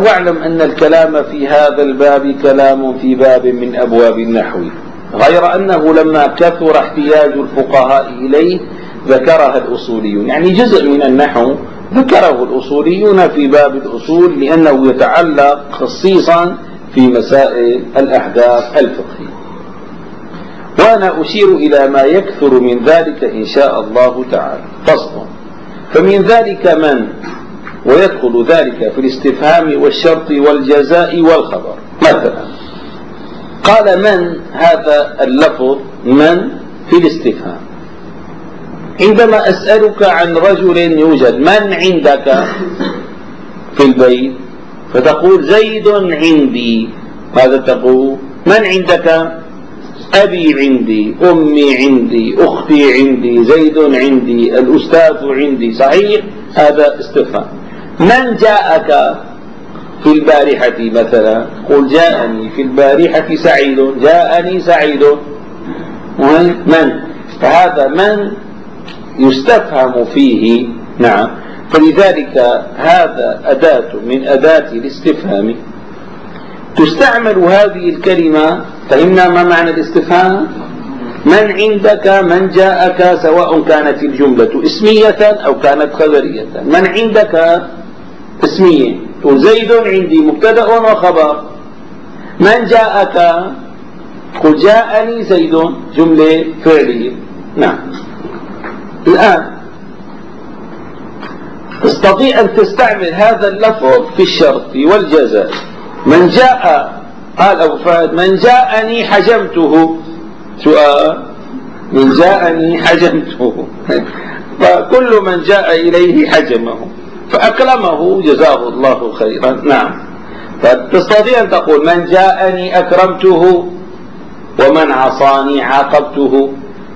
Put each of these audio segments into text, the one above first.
واعلم أن الكلام في هذا الباب كلام في باب من أبواب النحو، غير أنه لما كثر احتياج الفقهاء إليه ذكرها الأصوليون، يعني جزء من النحو ذكره الأصوليون في باب الأصول لأنه يتعلق خصيصا في مسائل الأحكام الفقهية. وأنا أشير إلى ما يكثر من ذلك إن شاء الله تعالى. فصل. فمن ذلك من، ويدخل ذلك في الاستفهام والشرط والجزاء والخبر. مثلا قال من، هذا اللفظ من في الاستفهام. عندما أسألك عن رجل يوجد، من عندك في البيت؟ فتقول زيد عندي. ماذا تقول؟ من عندك؟ أبي عندي، أمي عندي، أختي عندي، زيد عندي، الأستاذ عندي. صحيح؟ هذا استفهام. من جاءك في البارحة مثلا؟ قل جاءني في البارحة سعيد، جاءني سعيد. من؟ فهذا من يستفهم فيه. نعم. فلذلك هذا أداة من أداة الاستفهام. تستعمل هذه الكلمة. فهمنا ما معنى الاستفهام؟ من عندك، من جاءك، سواء كانت الجملة اسمية أو كانت خبرية. من عندك اسمية، زيد عندي مبتدأ وخبر. من جاءك، قل جاءني زيد، جملة فعلية. نعم. الآن تستطيع أن تستعمل هذا اللفظ في الشرط والجزاء. من جاء، قال أبو فهد من جاءني حجمته. سؤال: من جاءني حجمته. فكل من جاء إليه حجمه فأكرمه جزاه الله خيرا. نعم. فتستطيع أن تقول من جاءني أكرمته، ومن عصاني عاقبته.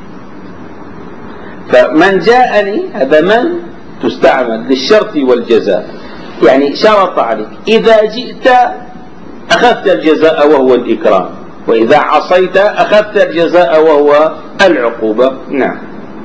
فمن جاءني هذا من تستعمل للشرط والجزاء، يعني شرط عليك إذا جئت أخذت الجزاء وهو الإكرام، وإذا عصيت أخذت الجزاء وهو العقوبة. نعم.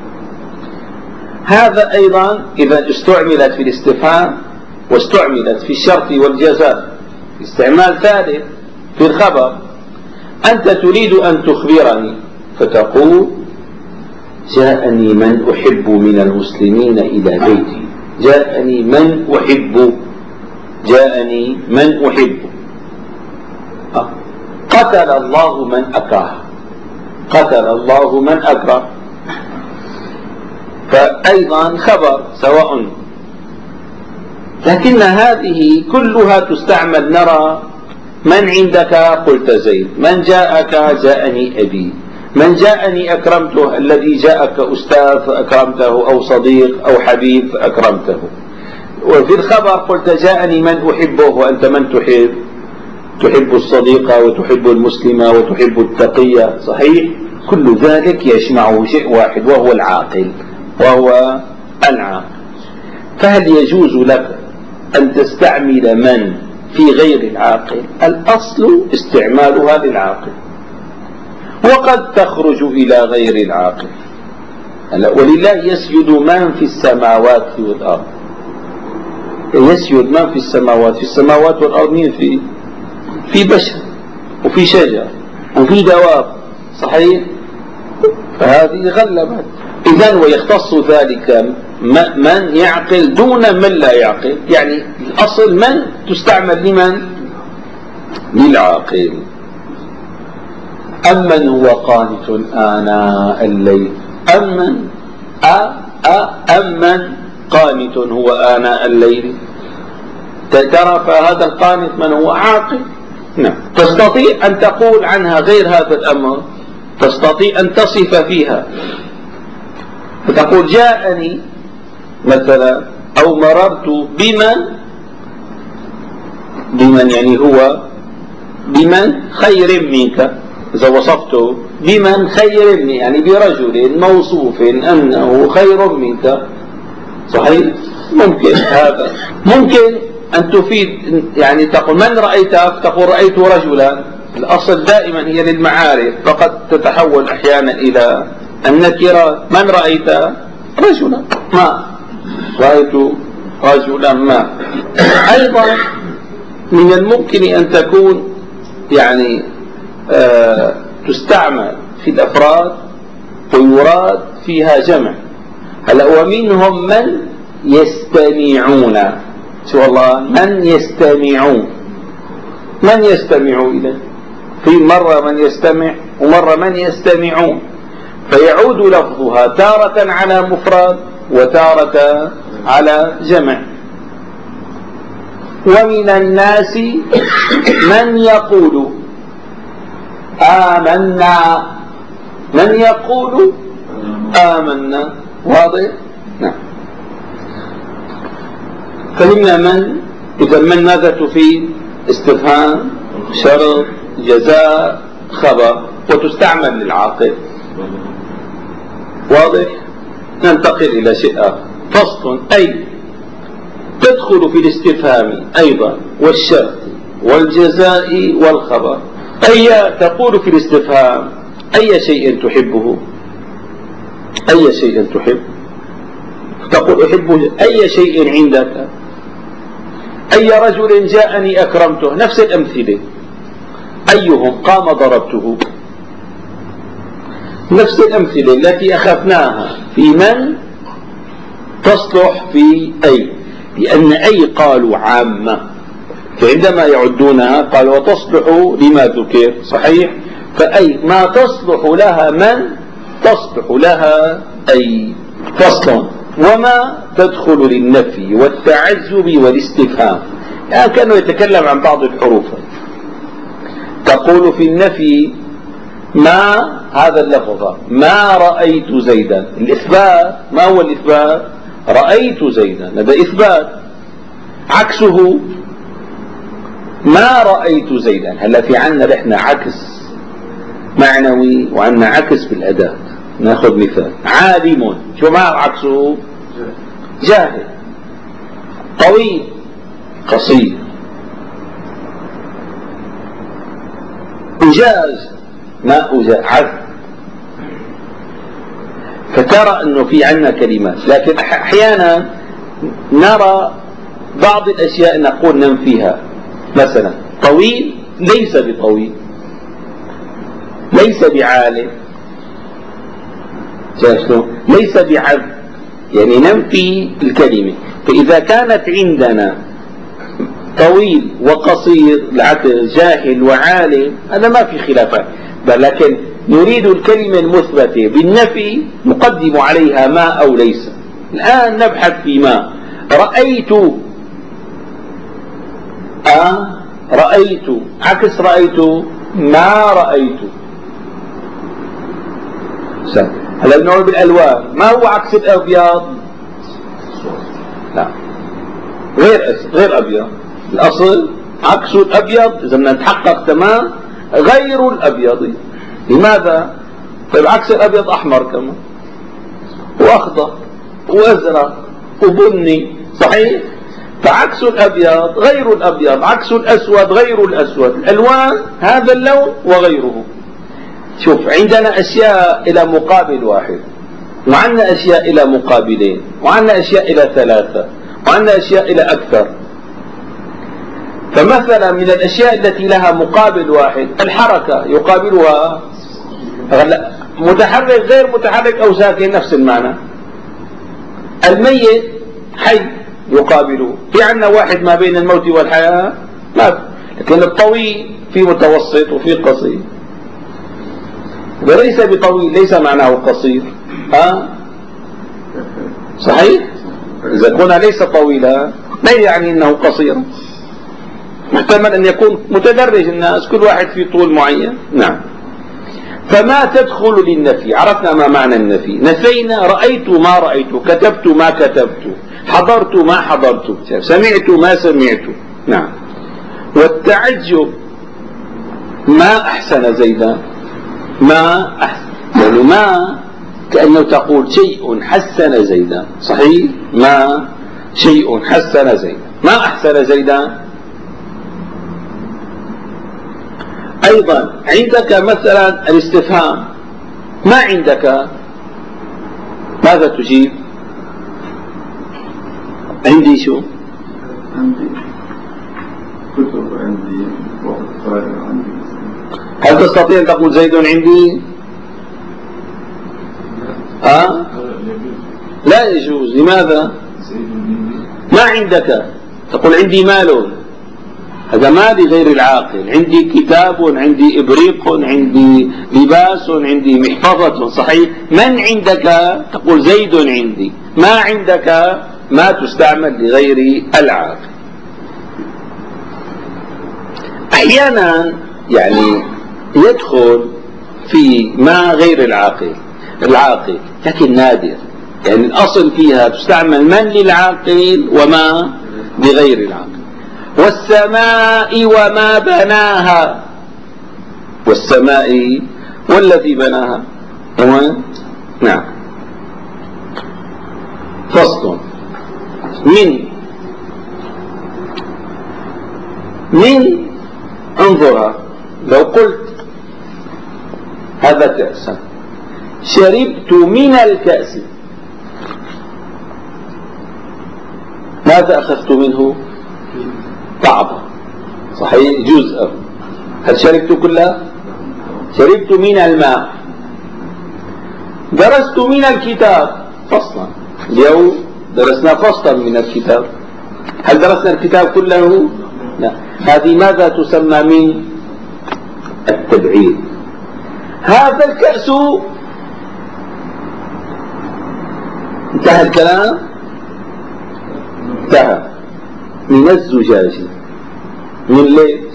هذا أيضا إذا استعملت في الاستفهام واستعملت في الشرط والجزاء. استعمال ثالث في الخبر: أنت تريد أن تخبرني فتقول جاءني من أحب من المسلمين إلى بيتي. جاءني من أحب، جاءني من أحب. قتل الله من أكره، قتل الله من أكره. فأيضا خبر سواء. لكن هذه كلها تستعمل. نرى من عندك قلت زيد، من جاءك جاءني أبي، من جاءني أكرمته، الذي جاءك أستاذ فأكرمته أو صديق أو حبيب فأكرمته. وفي الخبر قلت جاءني من أحبه، وأنت من تحب؟ تحب الصديق وتحب المسلم وتحب التقي. صحيح؟ كل ذلك يجمعه شيء واحد وهو العاقل، وهو العاقل. فهل يجوز لك أن تستعمل من في غير العاقل؟ الأصل استعمالها للعاقل، وقد تخرج إلى غير العاقل. ولله يسجد من في السماوات والأرض. يسجد من في السماوات. في السماوات والأرض مين فيه؟ في بشر وفي شجر وفي دواب. صحيح؟ فهذه غلبت. إذن ويختص ذلك من يعقل دون من لا يعقل. يعني الأصل من تستعمل لمن؟ للعاقل. أمن هو قانت آناء الليل. أمن قانت هو آناء الليل. ترى فهذا القانت من هو؟ عاقل. نعم. تستطيع أن تقول عنها غير هذا الأمر، تستطيع أن تصف فيها فتقول جاءني مثلا أو مررت بمن يعني هو بمن خير منك. إذا وصفته بمن خير منك يعني برجل موصوف أنه خير منك. صحيح؟ ممكن هذا. ممكن أن تفيد، يعني تقول من رأيته، تقول رأيت رجلا. الأصل دائما هي للمعارف، فقد تتحول أحيانا إلى النكرة. من رأيت؟ رجلا ما. رأيت رجلا ما. أيضا من الممكن أن تكون يعني تستعمل في الأفراد ويراد فيها جمع. هلا ومنهم من يستمعون، شو الله من يستمعون، من يستمع إليه، في مرة من يستمع ومرة من يستمعون، فيعود لفظها تارة على مفرد وتارة على جمع. ومن الناس من يقول آمنا، من يقول آمنا، واضح؟ نعم. فهمنا من، إذا من ماذا تفيد؟ استفهام، شرط، جزاء، خبر، وتستعمل للعاقل. واضح؟ ننتقل إلى شيء آخر. فصل. أي تدخل في الاستفهام أيضا والشرط والجزاء والخبر. أي تقول في الاستفهام أي شيء تحبه، أي شيء تحب، تقول أحب أي شيء عندك، أي رجل جاءني أكرمته، نفس الأمثلة. أيهم قام ضربته، نفس الأمثلة التي أخذناها في من تصلح في أي، لأن أي قالوا عامة، فعندما يعدونها قالوا وتصلح لما ذكر، صحيح؟ فأي ما تصلح لها من تصلح لها أي. فصل. وما تدخل للنفي والتعجب والاستفهام، يعني كانوا يتكلم عن بعض الحروف. تقول في النفي ما، هذا اللفظ ما رأيت زيدا، الإثبات. ما هو الإثبات؟ رأيت زيدا، هذا إثبات. عكسه ما رأيت زيدا. هلا في عنا نحن عكس معنوي وعنا عكس بالأداة. ناخذ مثال. عالم، شو ما عكسه؟ جاهل. طويل، قصير. أجاز، ما أجاز. فترى أنه في عنا كلمات، لكن أحيانا نرى بعض الأشياء نقول ننفيها. مثلا طويل ليس بطويل، ليس بعالم، ليس بعذب، يعني ننفي الكلمة. فإذا كانت عندنا طويل وقصير العكس، جاهل وعالم، هذا ما في خلافات، لكن نريد الكلمة المثبتة بالنفي نقدم عليها ما أو ليس. الآن نبحث في ما. رأيت، رأيت، عكس رأيت ما رأيت. هلا نقول بالألوان، ما هو عكس الأبيض؟ لا، غير أبيض. الأصل عكس الأبيض، إذا بدنا نتحقق تمام غير الأبيض. لماذا؟ طيب عكس الأبيض أحمر كمان، وأخضر وأزرق وبني، صحيح؟ فعكس الأبيض غير الأبيض، عكس الأسود غير الأسود. الألوان هذا اللون وغيره. شوف، عندنا أشياء إلى مقابل واحد، وعندنا أشياء إلى مقابلين، وعندنا أشياء إلى ثلاثة، وعندنا أشياء إلى أكثر. فمثلا من الأشياء التي لها مقابل واحد الحركة، يقابلها متحرك غير متحرك أو ساكن، نفس المعنى. الميت حي يقابله. في عندنا واحد ما بين الموت والحياة؟ ما في. لكن الطويل في متوسط وفي قصير. وليس بطويل ليس معناه قصير، صحيح؟ إذا كنا ليس طويلا لا يعني أنه قصير، محتمل أن يكون متدرج الناس، كل واحد في طول معين. نعم. فما تدخل للنفي. عرفنا ما معنى النفي، نفينا. رأيت ما رأيت، كتبت ما كتبت، حضرت ما حضرت، سمعت ما سمعت. نعم. والتعجب ما أحسن زيدا، ما أحسن، يعني ما كأنه تقول شيء حسن زيدا، صحيح؟ ما شيء حسن زيدا، ما أحسن زيدا. أيضا عندك مثلا الاستفهام، ما عندك، ماذا تجيب؟ عندي شو؟ عندي كتب. عندي وقت فارغ عندي. هل تستطيع أن تقول زيد عندي؟ لا يجوز. لماذا؟ ما عندك، تقول عندي مال، هذا ما لغير العاقل. عندي كتاب، عندي إبريق، عندي لباس، عندي محفظة. صحيح. من عندك؟ تقول زيد عندي. ما عندك ما تستعمل لغير العاقل. أحيانا يعني يدخل في ما غير العاقل لكن نادر. يعني الأصل فيها تستعمل من للعاقل وما لغير العاقل. والسماء وما بناها، والسماء والذي بناها. نعم. فصل. من انظر، لو قلت هذا كأس، شربت من الكأس، ماذا أخذت منه؟ بعضا. صحيح. جزءا. هل شربت كله؟ شربت من الماء. درست من الكتاب فصلا. اليوم درسنا فصلا من الكتاب. هل درسنا الكتاب كله؟ لا. هذه ماذا تسمى؟ من التبعيد. هذا الكأس، انتهى الكلام، انتهى. من الزجاج. من ليش؟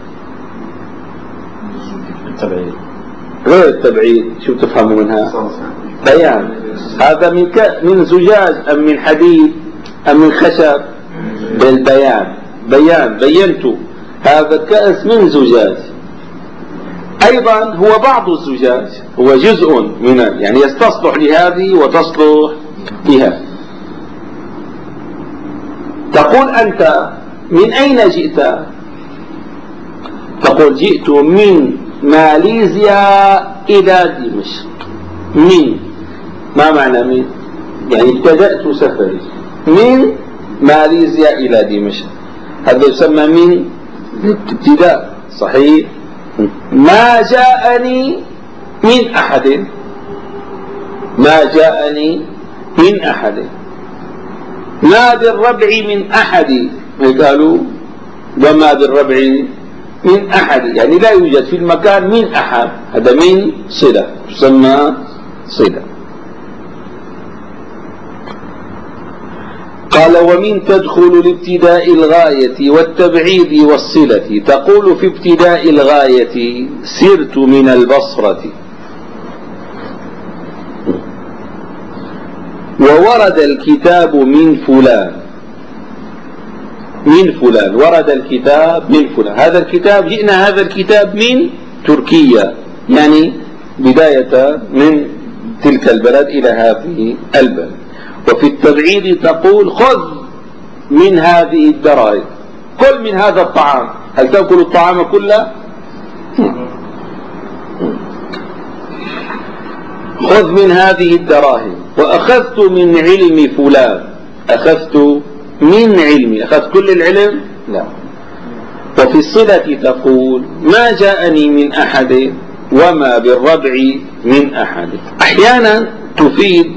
التبعيد. غير التبعيد شو تفهموا منها؟ بيان. هذا من زجاج أم من حديد أم من خشب؟ بالبيان. بينت هذا الكأس من زجاج. أيضا هو بعض الزجاج، هو جزء من، يعني يستصلح لهذه وتصلح لها. تقول أنت من أين جئت؟ تقول جئت من ماليزيا إلى دمشق. من، ما معنى من؟ يعني ابتدأت سفري من ماليزيا إلى دمشق، هذا يسمى من الابتداء. صحيح. ما جاءني من أحد، ما جاءني من أحد. ما بالربع من أحد، قالوا وما بالربع من أحد، يعني لا يوجد في المكان من أحد، هذا من صلة، تسمى صلة. قال ومن تدخل لابتداء الغاية والتبعيد والصلة. تقول في ابتداء الغاية سرت من البصرة، وورد الكتاب من فلان. من فلان، ورد الكتاب من فلان. هذا الكتاب، جئنا هذا الكتاب من تركيا، يعني بداية من تلك البلد إلى هذه البلد. وفي التبعيد تقول خذ من هذه الدراهم، كل من هذا الطعام. هل تأكل الطعام كله؟ خذ من هذه الدراهم. وأخذت من علم فلان، أخذت من علمي، أخذت كل العلم؟ لا. وفي الصلة تقول ما جاءني من أحد وما بالربع من أحد. أحيانا تفيد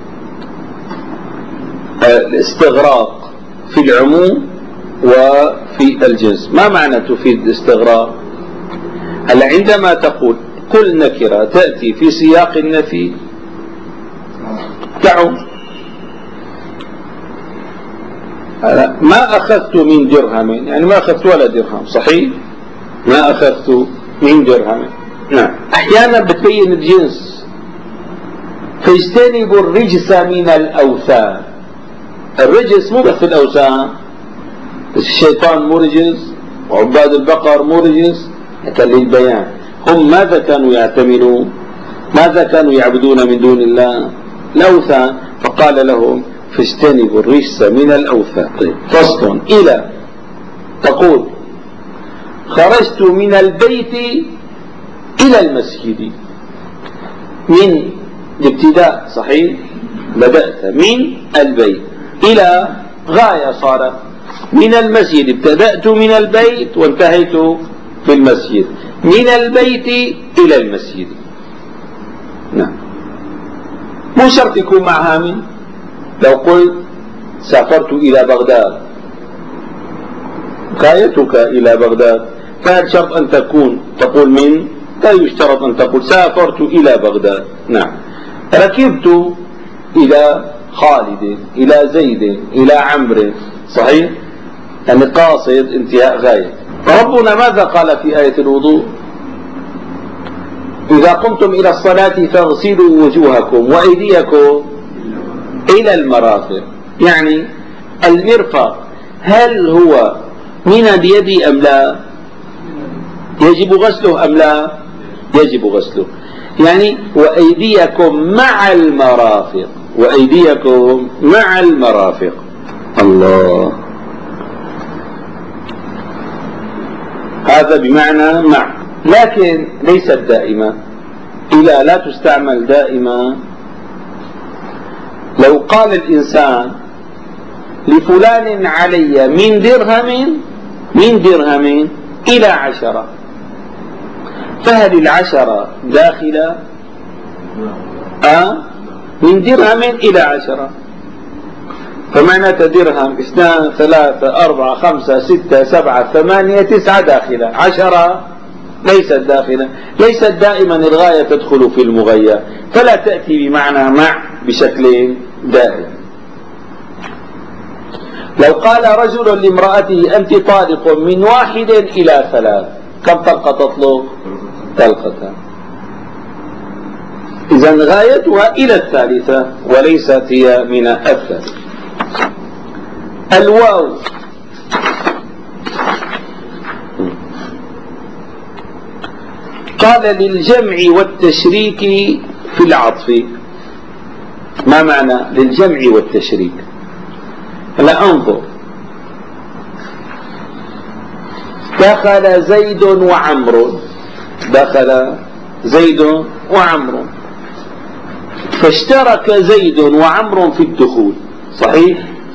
الاستغراق في العموم وفي الجنس. ما معنى تفيد الاستغراق؟ هل عندما تقول كل نكرة تأتي في سياق النفي تعم. ما أخذت من درهم، يعني ما أخذت ولا درهم. صحيح. ما أخذت من درهم. نعم. أحيانا بتبين الجنس. فاجتنبوا الرجس من الأوثان. الرجس مو بس الأوثان، بس الشيطان مرجس وعباد البقر مرجس، لكن للبيان. هم ماذا كانوا يعتمدون؟ ماذا كانوا يعبدون من دون الله؟ الأوثان. فقال لهم فاجتنبوا الرجس من الأوثان. طيب. فصل. إلى تقول خرجت من البيت إلى المسجد. من الابتداء. صحيح. بدأت من البيت إلى غاية صارت. من المسجد، ابتدأت من البيت وانتهيت في المسجد، من البيت إلى المسجد. نعم، مو شرط يكون معها من. لو قلت سافرت إلى بغداد، غايتك إلى بغداد، فهل شرط أن تقول من؟ لا يشترط أن تقول سافرت إلى بغداد. نعم، ركبت إلى خالد، إلى زيد، إلى عمرو، صحيح؟ يعني قاصد انتهاء غاية. ربنا ماذا قال في آية الوضوء؟ إذا قمتم إلى الصلاة فاغسلوا وجوهكم وأيديكم إلى المرافق. يعني المرفق هل هو من اليد أم لا؟ يجب غسله أم لا؟ يجب غسله. يعني وأيديكم مع المرافق، وأيديكم مع المرافق. الله، هذا بمعنى مع، لكن ليست دائمة. إذا لا تستعمل دائما، لو قال الإنسان لفلان علي من درهم إلى 10، فهل 10 داخلة؟ من درهم إلى 10، فمعنى درهم 2 3 4 5 6 7 8 9 داخلة، 10 ليست داخلة. ليست دائما الغاية تدخل في المغير، فلا تأتي بمعنى مع بشكل دائم. لو قال رجل لامرأته أنت طالق من 1 إلى 3، كم طلقة تطلق؟ طلقة. إذن غايتها إلى 3 وليست هي من 3. الواو قال للجمع والتشريك في العطف. ما معنى للجمع والتشريك؟ هلا انظر، دخل زيد وعمرو، دخل زيد وعمرو، فاشترك زيد وعمرو في الدخول، صحيح؟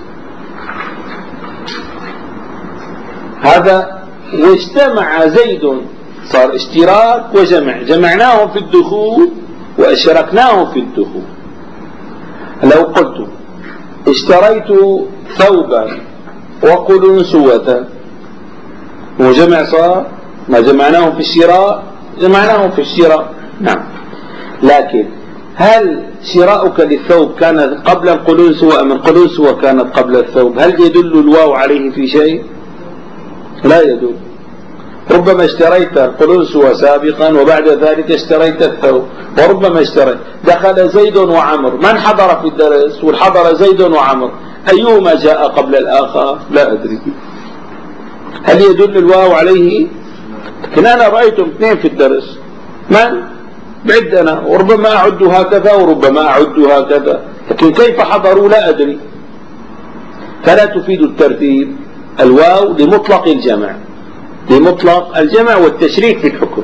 هذا واجتمع زيد، صار اشتراك وجمع، جمعناهم في الدخول واشركناهم في الدخول. لو قلت اشتريت ثوبا وقلنسوة، وجمع صار، ما جمعناهم في الشراء، جمعناهم في الشراء. نعم، لكن هل شراؤك للثوب كان قبل القلنسوة أم القلنسوة كانت قبل الثوب؟ هل يدل الواو عليه في شيء؟ لا يدل. ربما اشتريت القلنسوة سابقا وبعد ذلك اشتريت الثوب، وربما اشتريت. دخل زيد وعمر، من حضر في الدرس؟ والحضر زيد وعمر، أيهما جاء قبل الآخر؟ لا أدري. هل يدل الواو عليه؟ لكن أنا رأيتم 2 في الدرس، من؟ بعد أنا، وربما أعد هكذا وربما أعد هكذا، لكن كيف حضروا لا أدري. فلا تفيد الترتيب. الواو لمطلق الجمع، لمطلق الجمع والتشريك في الحكم.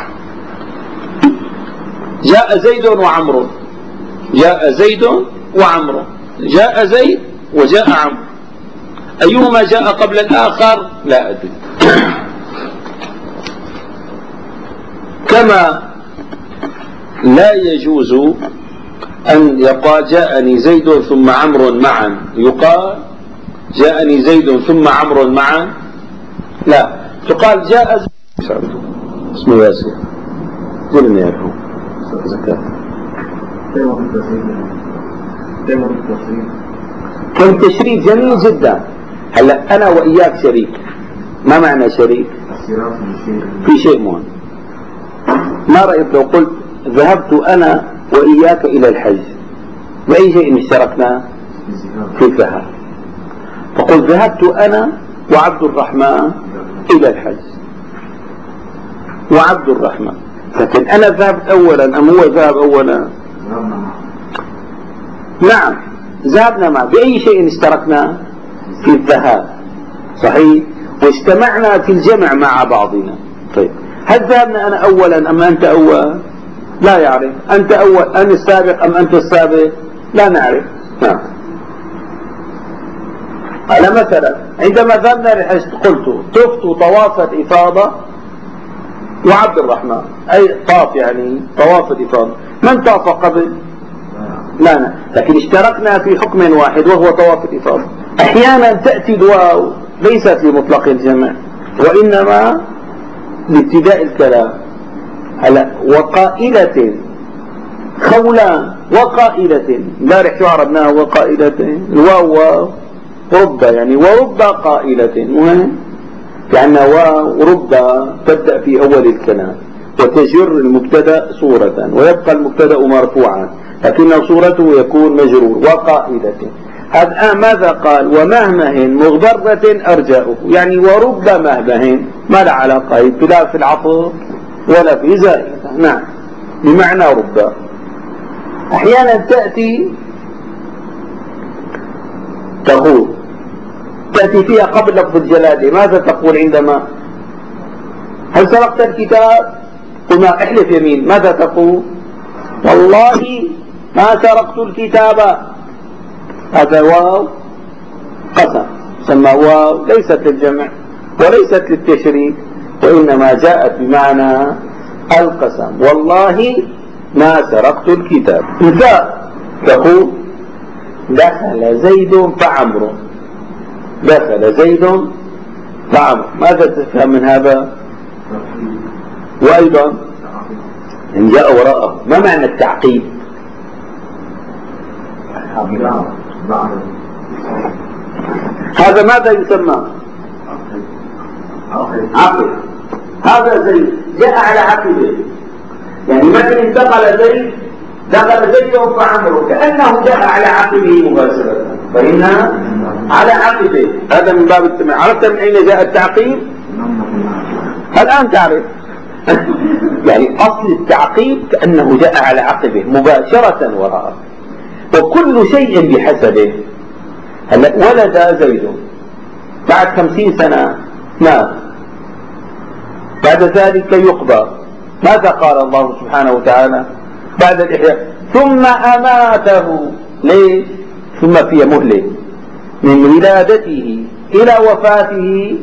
جاء زيد وعمرو، جاء زيد وعمرو، جاء زيد وجاء عمرو، أيهما جاء قبل الآخر؟ لا أدري. كما لا يجوز أن يقال جاءني زيد ثم عمرو معا، يقال جاءني زيد ثم عمرو معا، لا، تقال جاء زيد. اسمه ياسر، قلني يا أخو زكاة كان تشريك جميل جدا. هلا أنا وإياك شريك، ما معنى شريك؟ في شيء مهم. ما رأيك لو قلت ذهبت أنا وإياك إلى الحج، بأي شيء اشتركنا؟ في الذهاب. فقل ذهبت أنا وعبد الرحمن إلى الحج، وعبد الرحمن، لكن أنا ذهبت أولا أم هو ذهب أولا؟ نعم، ذهبنا معه. بأي شيء اشتركنا؟ في الذهاب، صحيح، واجتمعنا في الجمع مع بعضنا. طيب، هل ذهبنا أنا أولا أم أنت أول؟ لا يعرف. أنت أول، أنا السابق أم أنت السابق؟ لا نعرف. نعم. على مثلا عندما ذهبنا للحج قلت طفت طواف الإفاضة وعبد الرحمن أي طاف يعني طواف الإفاضة. من طاف قبل؟ لا لكن اشتركنا في حكم واحد وهو طواف الإفاضة. أحيانا تأتي الواو ليست لمطلق الجمع وإنما لابتداء الكلام. هلا وقائلة خولان وقائلة امبارح شو عربناها وقائلة الواو رب يعني ورب قائلة مهم لأن ورب تبدأ في أول الكلام وتجر المبتدأ صورة ويبقى المبتدأ مرفوعا لكن صورته يكون مجرور وقائلة. هذا ماذا قال؟ ومهمه مغبرة أرجاؤه يعني ورب مهمه ما لا علاقة لا في العطف ولا في زائدة. نعم بمعنى رب. أحيانا تأتي تقول تأتي فيها قبل لفظ الجلالة. ماذا تقول عندما هل سرقت الكتاب؟ قلنا احلف يمين. ماذا تقول؟ والله ما سرقت الكتاب. هذا واو قسم سمى واو ليست للجمع وليست للتشريك وإنما جاءت بمعنى القسم. والله ما سرقت الكتاب. إذا تقول دخل زيد فعمرو. دخل زيد فعمرو. ماذا تفهم من هذا؟ وأيضا إن جاء وراءه ما معنى التعقيب؟ هذا ماذا يسمى؟ عقب. هذا زيد جاء على عقبه يعني مثل انتقل زيد دخل زيد فعمرو كأنه جاء على عقبه مباشرة فإنها على عقبه. هذا من باب التمام. عرفت من أين جاء التعقيب؟ الآن تعرف يعني أصل التعقيب كأنه جاء على عقبه مباشرة وراءه وكل شيء بحسبه. هلا ولد زيد بعد 50 سنة مات بعد ذلك يقبر. ماذا قال الله سبحانه وتعالى بعد الإحياء؟ ثم أماته. ليش؟ ثم في مهلة من ولادته إلى وفاته.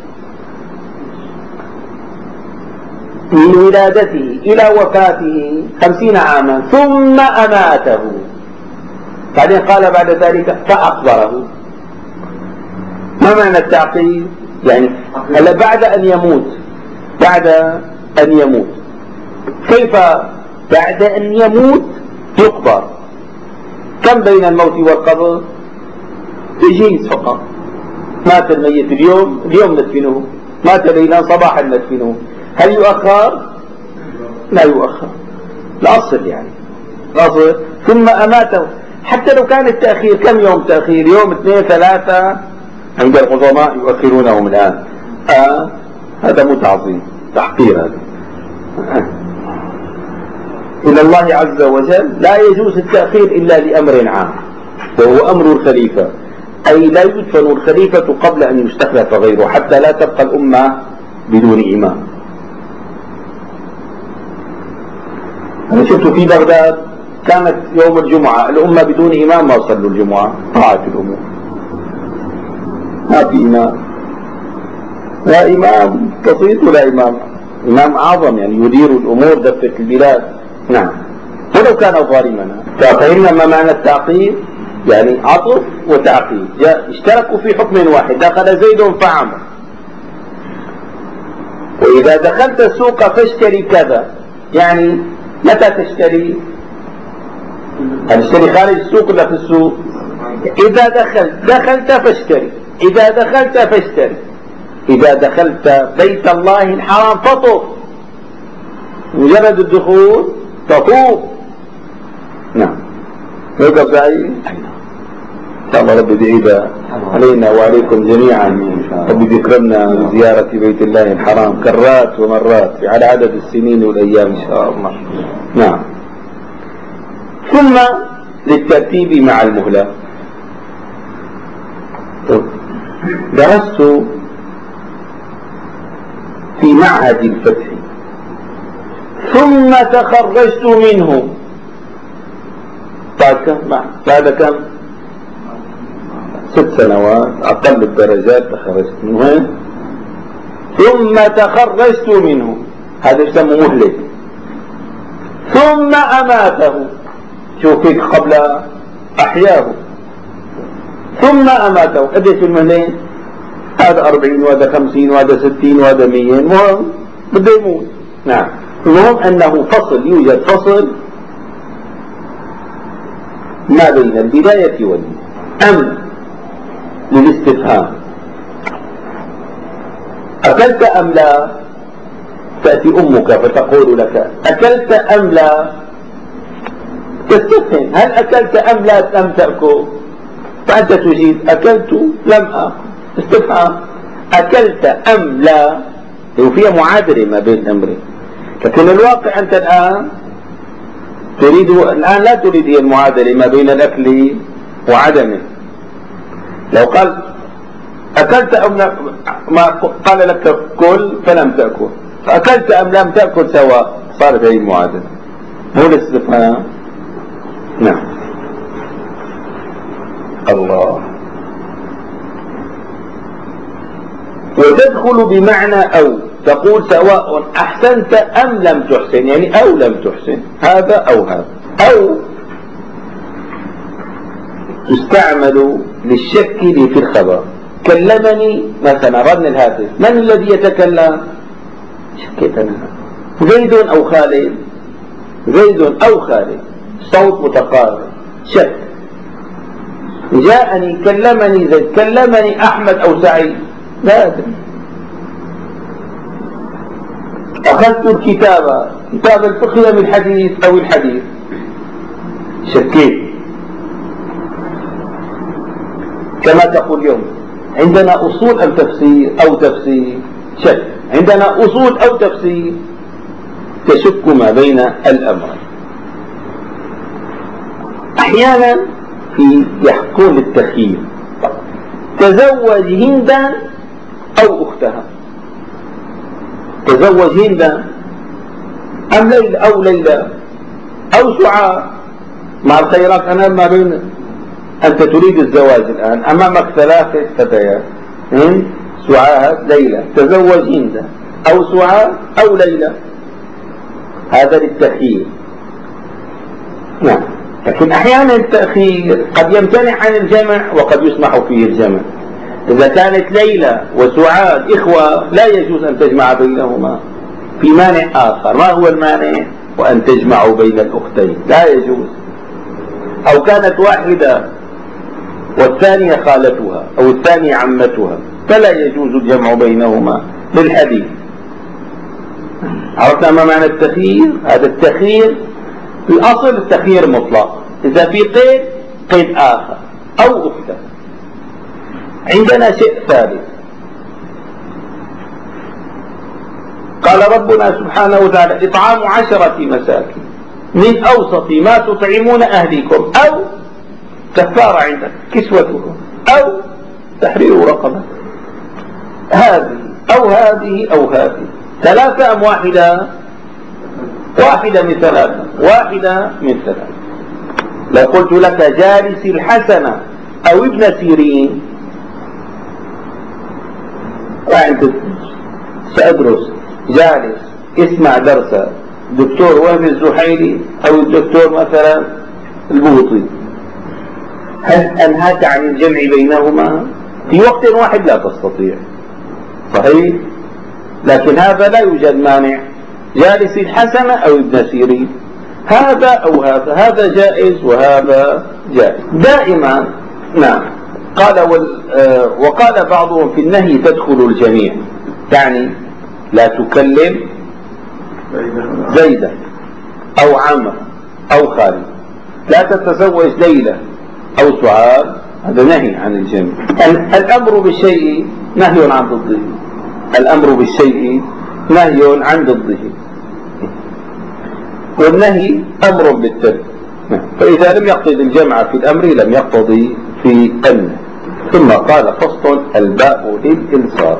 من ولادته إلى وفاته 50 عاما ثم أماته. بعدين قال بعد ذلك فأقبره. ما معنى التعقيب؟ يعني هلا بعد أن يموت بعد أن يموت كيف بعد أن يموت يقبر؟ كم بين الموت والقبر؟ يجيز فقط. مات الميت اليوم ندفنه مات ليلا صباحا ندفنه. هل يؤخر؟ لا يؤخر. الأصل يعني الأصل ثم أماته. حتى لو كان التأخير كم يوم تأخير؟ يوم 2 3 عند العظماء يؤخرونهم الآن. هذا متعظيم تحقير. هذا إلى الله عز وجل لا يجوز التأخير إلا لأمر عام وهو أمر الخليفة أي لا يدفن الخليفة قبل أن يستخلف غيره حتى لا تبقى الأمة بدون إمام. أنا شفت في بغداد كانت يوم الجمعة الأمة بدون إمام ما صلوا الجمعة. ضاعت الأمور ما في إمام. لا إمام بسيط ولا إمام أعظم يعني يدير الأمور دفة البلاد. نعم ولو كان ظالما. فإنما معنى التعقيب يعني عطف وتعقيب اشتركوا في حكم واحد. دخل زيد فعمر. وإذا دخلت السوق فاشتري كذا يعني متى تشتري؟ هتشتري خارج السوق ولا في السوق؟ إذا دخلت فاشتري. إذا دخلت فاشتري. إذا دخلت بيت الله الحرام فطوف. مجرد الدخول تطوف. نعم يوقف زي إن شاء الله ربي بعيد علينا وعليكم جميعا. ربي بيكرمنا زيارة بيت الله الحرام كرات ومرات على عدد السنين والأيام إن شاء الله. نعم ثم للترتيب مع المهلة. درست في معهد الفتح ثم تخرجت منه بعد كم؟ 6 سنوات أقل الدرجات تخرجت من وين؟ ثم تخرجت منه، هذا يسمى مهلك. ثم أماته، شوف هيك قبل أحياه، ثم أماته. قديش المهلين؟ هذا 40 وهذا 50 وهذا 60 وهذا 100، المهم بده يموت. نعم، المهم أنه فصل، يوجد فصل ما بين البداية والنهاية. أم للاستفهام، أكلت أم لا؟ تأتي أمك فتقول لك أكلت أم لا؟ تستفهم، هل أكلت أم لا لم تأكل؟ فأنت تجيب أكلت لم أكل. استفهام، أكلت أم لا؟ وفيها معادلة ما بين الأمرين. لكن الواقع أنت الآن لا تريد هي المعادلة ما بين الأكل وعدمه. لو قال أكلت أم لا، ما قال لك كل فلم تأكل، فأكلت أم لم تأكل سواء، صارت هذه المعادلة، مو الاستفهام. نعم. الله. وتدخل بمعنى أو، تقول سواء أحسنت أم لم تحسن، يعني أو لم تحسن، هذا أو هذا. أو تستعمل للشك في الخبر. كلمني مثلا، رن الهاتف، من الذي يتكلم؟ شكيت أنا، زيد أو خالد؟ زيد أو خالد، صوت متقارب، شك. جاءني، كلمني زيد، كلمني أحمد أو سعيد، لا أدري. أخذت الكتاب، كتاب الفقه من الحديث أو الحديث، شكيت. كما تقول اليوم عندنا أصول أم تفسير أو تفسير، شك. عندنا أصول أو تفسير، تشك ما بين الأمرين. أحيانا يحكون التخيير، تزوج هندا أو أختها، تزوج هندا أم ليلى أو ليلى أو سعاد، مع الخيرات أمام ما بين. أنت تريد الزواج الآن، أمامك 3 فتيات، سعاد ليلى، تزوج هندا أو سعاد أو ليلى، هذا للتخيير. نعم. لكن أحيانا التأخير قد يمتنع عن الجمع وقد يسمح فيه الجمع. إذا كانت ليلى وسعاد إخوة لا يجوز أن تجمع بينهما، في مانع آخر. ما هو المانع؟ وأن تجمعوا بين الأختين، لا يجوز. أو كانت واحدة والثانية خالتها أو الثانية عمتها، فلا يجوز الجمع بينهما للحديث. عرفنا ما معنى التخيير؟ هذا التخيير في الأصل التخيير مطلق، إذا في قيد آخر أو أكثر. عندنا شيء ثالث، قال ربنا سبحانه وتعالى إطعام 10 مساكين من أوسط ما تطعمون أهليكم، أو كفارة عندك كسوتهم، أو تحرير رقبة. هذه أو هذه أو هذه، 3 أم واحدة؟ واحدة من 3، واحدة من 3. لو قلت لك جالس الحسن أو ابن سيرين، وأنت سأدرس جالس، اسمع درس دكتور وهب الزحيلي أو الدكتور مثلا البوطي، هل أنهاك عن الجمع بينهما؟ في وقت واحد لا تستطيع، صحيح؟ لكن هذا لا يوجد مانع، جالس الحسن أو ابن سيرين، هذا أو هذا، هذا جائز وهذا جائز دائما. نعم. قال وقال بعضهم في النهي تدخل الجميع، يعني لا تكلم زيدا أو عمرو أو خالد، لا تتزوج ليلى أو سعاد، هذا نهي عن الجميع. الأمر بالشيء نهي عن ضده، الأمر بالشيء نهي عن ضده، والنهي أمر بالترك. فإذا لم يقتضي الجمع في الأمر لم يقتضي في النهي. ثم قال فصل الباء للإنصاف.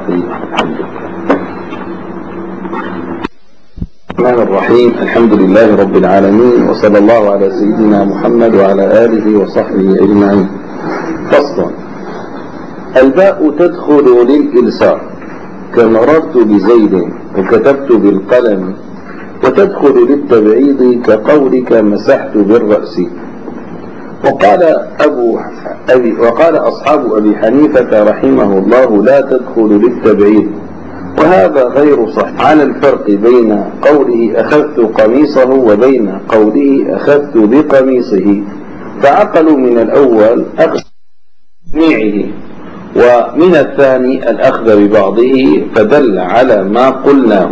الرحمن الرحيم، الحمد لله رب العالمين، وصلى الله على سيدنا محمد وعلى آله وصحبه أجمعين. فصل الباء تدخل للإلصاق كمررت بزيد وكتبت بالقلم، وتدخل للتبعيض كقولك مسحت بالرأس. وقال أصحاب أبي حنيفة رحمه الله لا تدخل للتبعيض، وهذا غير صحيح، على الفرق بين قوله أخذت قميصه وبين قوله أخذت بقميصه، فعقلوا من الأول أخذ جميعه، ومن الثاني الأخذ ببعضه، فدل على ما قلناه.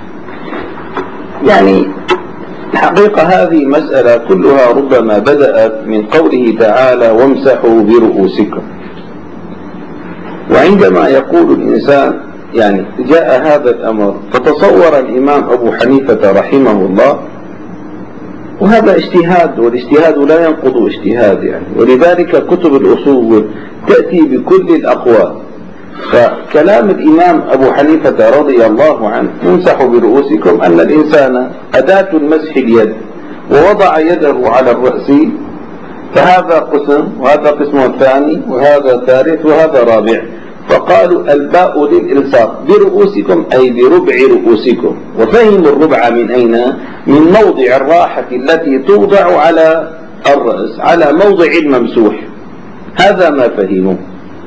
يعني الحقيقة هذه مسألة كلها ربما بدأت من قوله تعالى وامسحوا برؤوسكم، وعندما يقول الإنسان يعني جاء هذا الأمر، فتصور الإمام أبو حنيفة رحمه الله، وهذا اجتهاد، والاجتهاد لا ينقض اجتهاد يعني، ولذلك كتب الأصول تأتي بكل الأقوال. فكلام الإمام أبو حنيفة رضي الله عنه يمسح برؤوسكم أن الإنسان أداة المسح اليد ووضع يده على الرأس، فهذا قسم، وهذا قسم ثاني، وهذا ثالث، وهذا رابع. فقالوا الباء للإلصاق برؤوسكم أي بربع رؤوسكم، وفهموا الربع من أين؟ من موضع الراحة التي توضع على الرأس، على موضع الممسوح، هذا ما فهموا.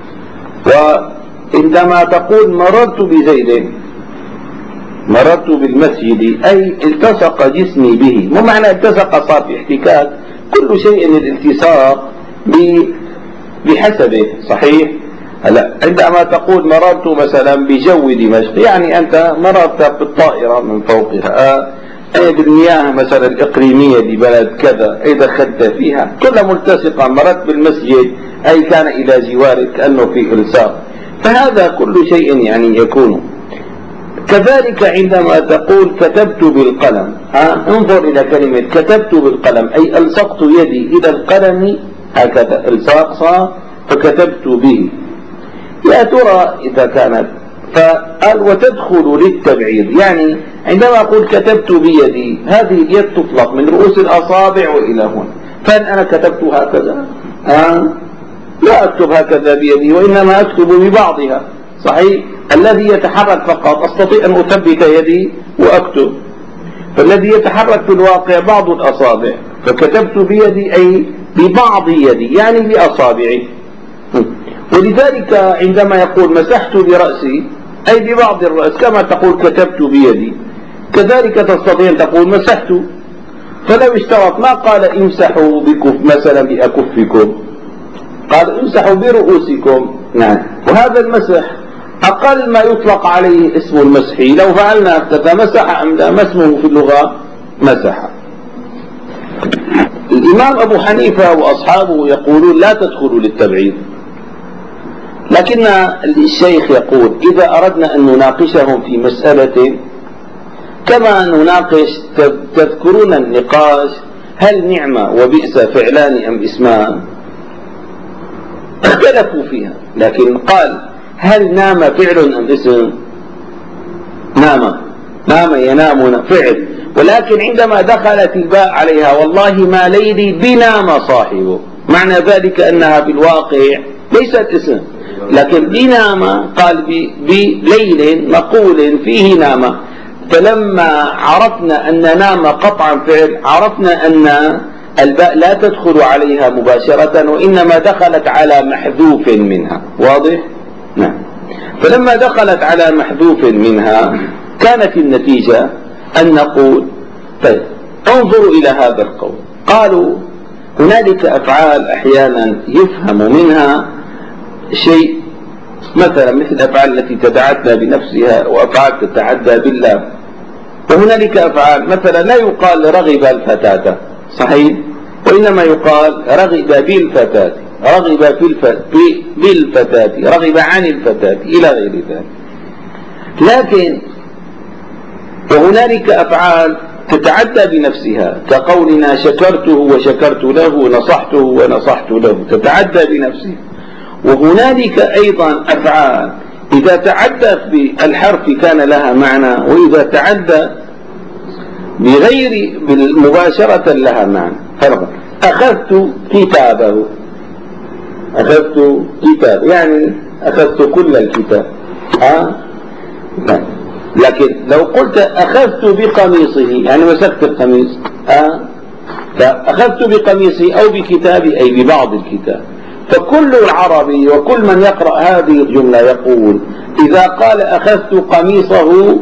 وعندما تقول مررت بزيد، مررت بالمسجد، أي التصق جسمي به. مو معنى التصق صار في احتكاك، كل شيء الالتصاق بحسبه، صحيح؟ هلا عندما تقول مررت مثلا بجو دمشق، يعني أنت مررت بالطائرة من فوقها، أي بالمياه مثلا الإقليمية لبلد كذا، أي دخلت فيها، كلها ملتصقة. مررت بالمسجد أي كان إلى جوارك، كأنه في إلصاق، فهذا كل شيء يعني يكون. كذلك عندما تقول كتبت بالقلم، انظر إلى كلمة كتبت بالقلم، أي ألصقت يدي إلى القلم هكذا، إلصاق صار، فكتبت به. يا ترى إذا كانت، فقال وتدخل للتبعيض، يعني عندما أقول كتبت بيدي، هذه اليد تطلق من رؤوس الأصابع وإلى هنا، فهل أنا كتبت هكذا؟ لا أكتب هكذا بيدي، وإنما أكتب ببعضها، صحيح؟ الذي يتحرك فقط أستطيع أن أثبت يدي وأكتب، فالذي يتحرك في الواقع بعض الأصابع، فكتبت بيدي أي ببعض يدي، يعني بأصابعي. ولذلك عندما يقول مسحت برأسي أي ببعض الرأس، كما تقول كتبت بيدي، كذلك تستطيع أن تقول مسحت. فلو اشترط ما قال امسحوا مثلا بأكفكم، قال امسحوا برؤوسكم. نعم، وهذا المسح أقل ما يطلق عليه اسم المسح، لو فعلنا تتمسح أم لا، ما اسمه في اللغة؟ مسح. الإمام أبو حنيفة وأصحابه يقولون لا تدخلوا للتبعيض، لكن الشيخ يقول إذا أردنا أن نناقشهم في مسألة كما نناقش، تذكرون النقاش هل نعمة وبئس فعلان أم اسمان؟ اختلفوا فيها، لكن قال هل نام فعل أم اسم؟ نام ينام فعل، ولكن عندما دخلت الباء عليها والله ما ليلي بنام صاحبه، معنى ذلك أنها في الواقع ليست اسم، لكن بنام قال بليل مقول فيه نام. فلما عرفنا أن نام قطعا فعل، عرفنا أن الباء لا تدخل عليها مباشرة، وإنما دخلت على محذوف منها. واضح؟ نعم. فلما دخلت على محذوف منها كانت النتيجة أن نقول طيب انظروا إلى هذا القول. قالوا هنالك أفعال أحيانا يفهم منها شيء، مثلا مثل الأفعال التي تتعدى بنفسها، وأفعال تتعدى بالله. وهنالك أفعال مثلا لا يقال رغب الفتاة، صحيح، وإنما يقال رغب بالفتاة، رغب بالفتاة، رغب عن الفتاة، إلى غير ذلك. لكن وهنالك أفعال تتعدى بنفسها، كقولنا شكرته وشكرت له، نصحته ونصحت له، تتعدى بنفسها. وهنالك أيضا أفعال إذا تعدت بالحرف كان لها معنى، وإذا تعدى بغير مباشرة لها معنى. أخذت كتابه، أخذت كتاب يعني أخذت كل الكتاب. لكن لو قلت أخذت بقميصه يعني مسكت القميص، فأخذت بقميصه أو بكتابي أي ببعض الكتاب. فكل العربي وكل من يقرأ هذه الجملة يقول إذا قال أخذت قميصه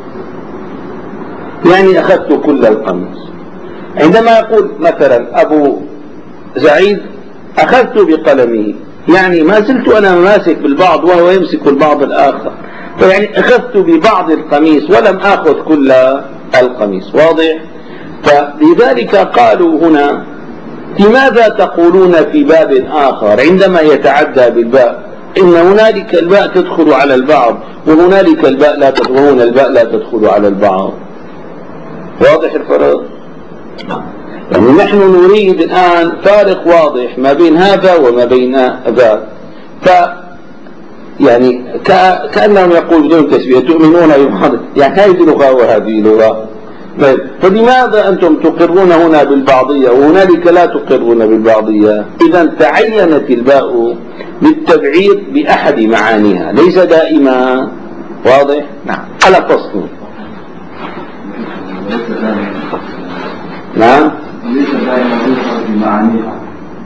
يعني أخذت كل القميص. عندما يقول مثلا أبو سعيد أخذت بقلمه يعني ما زلت أنا ماسك بالبعض وهو يمسك البعض الآخر، فيعني أخذت ببعض القميص ولم أخذ كل القميص. واضح؟ فلذلك قالوا هنا لماذا تقولون في باب آخر عندما يتعدى بالباء إن هنالك الباء تدخل على البعض وهنالك الباء لا تدخل، وهنا الباء لا تدخل على البعض. واضح الفرق؟ يعني نحن نريد الآن فارق واضح ما بين هذا وما بين ذاك. يعني كأنهم يقول بدون تشبيه تؤمنون ببعض، يعني هذه لغة وهذه لغة. فلماذا أنتم تقرون هنا بالبعضية وهنالك لا تقرون بالبعضية؟ إذا تعينت الباء للتبعيض بأحد معانيها ليس دائما. واضح؟ نعم. على فصل. نعم. ليس دائما يؤخذ بمعانيها.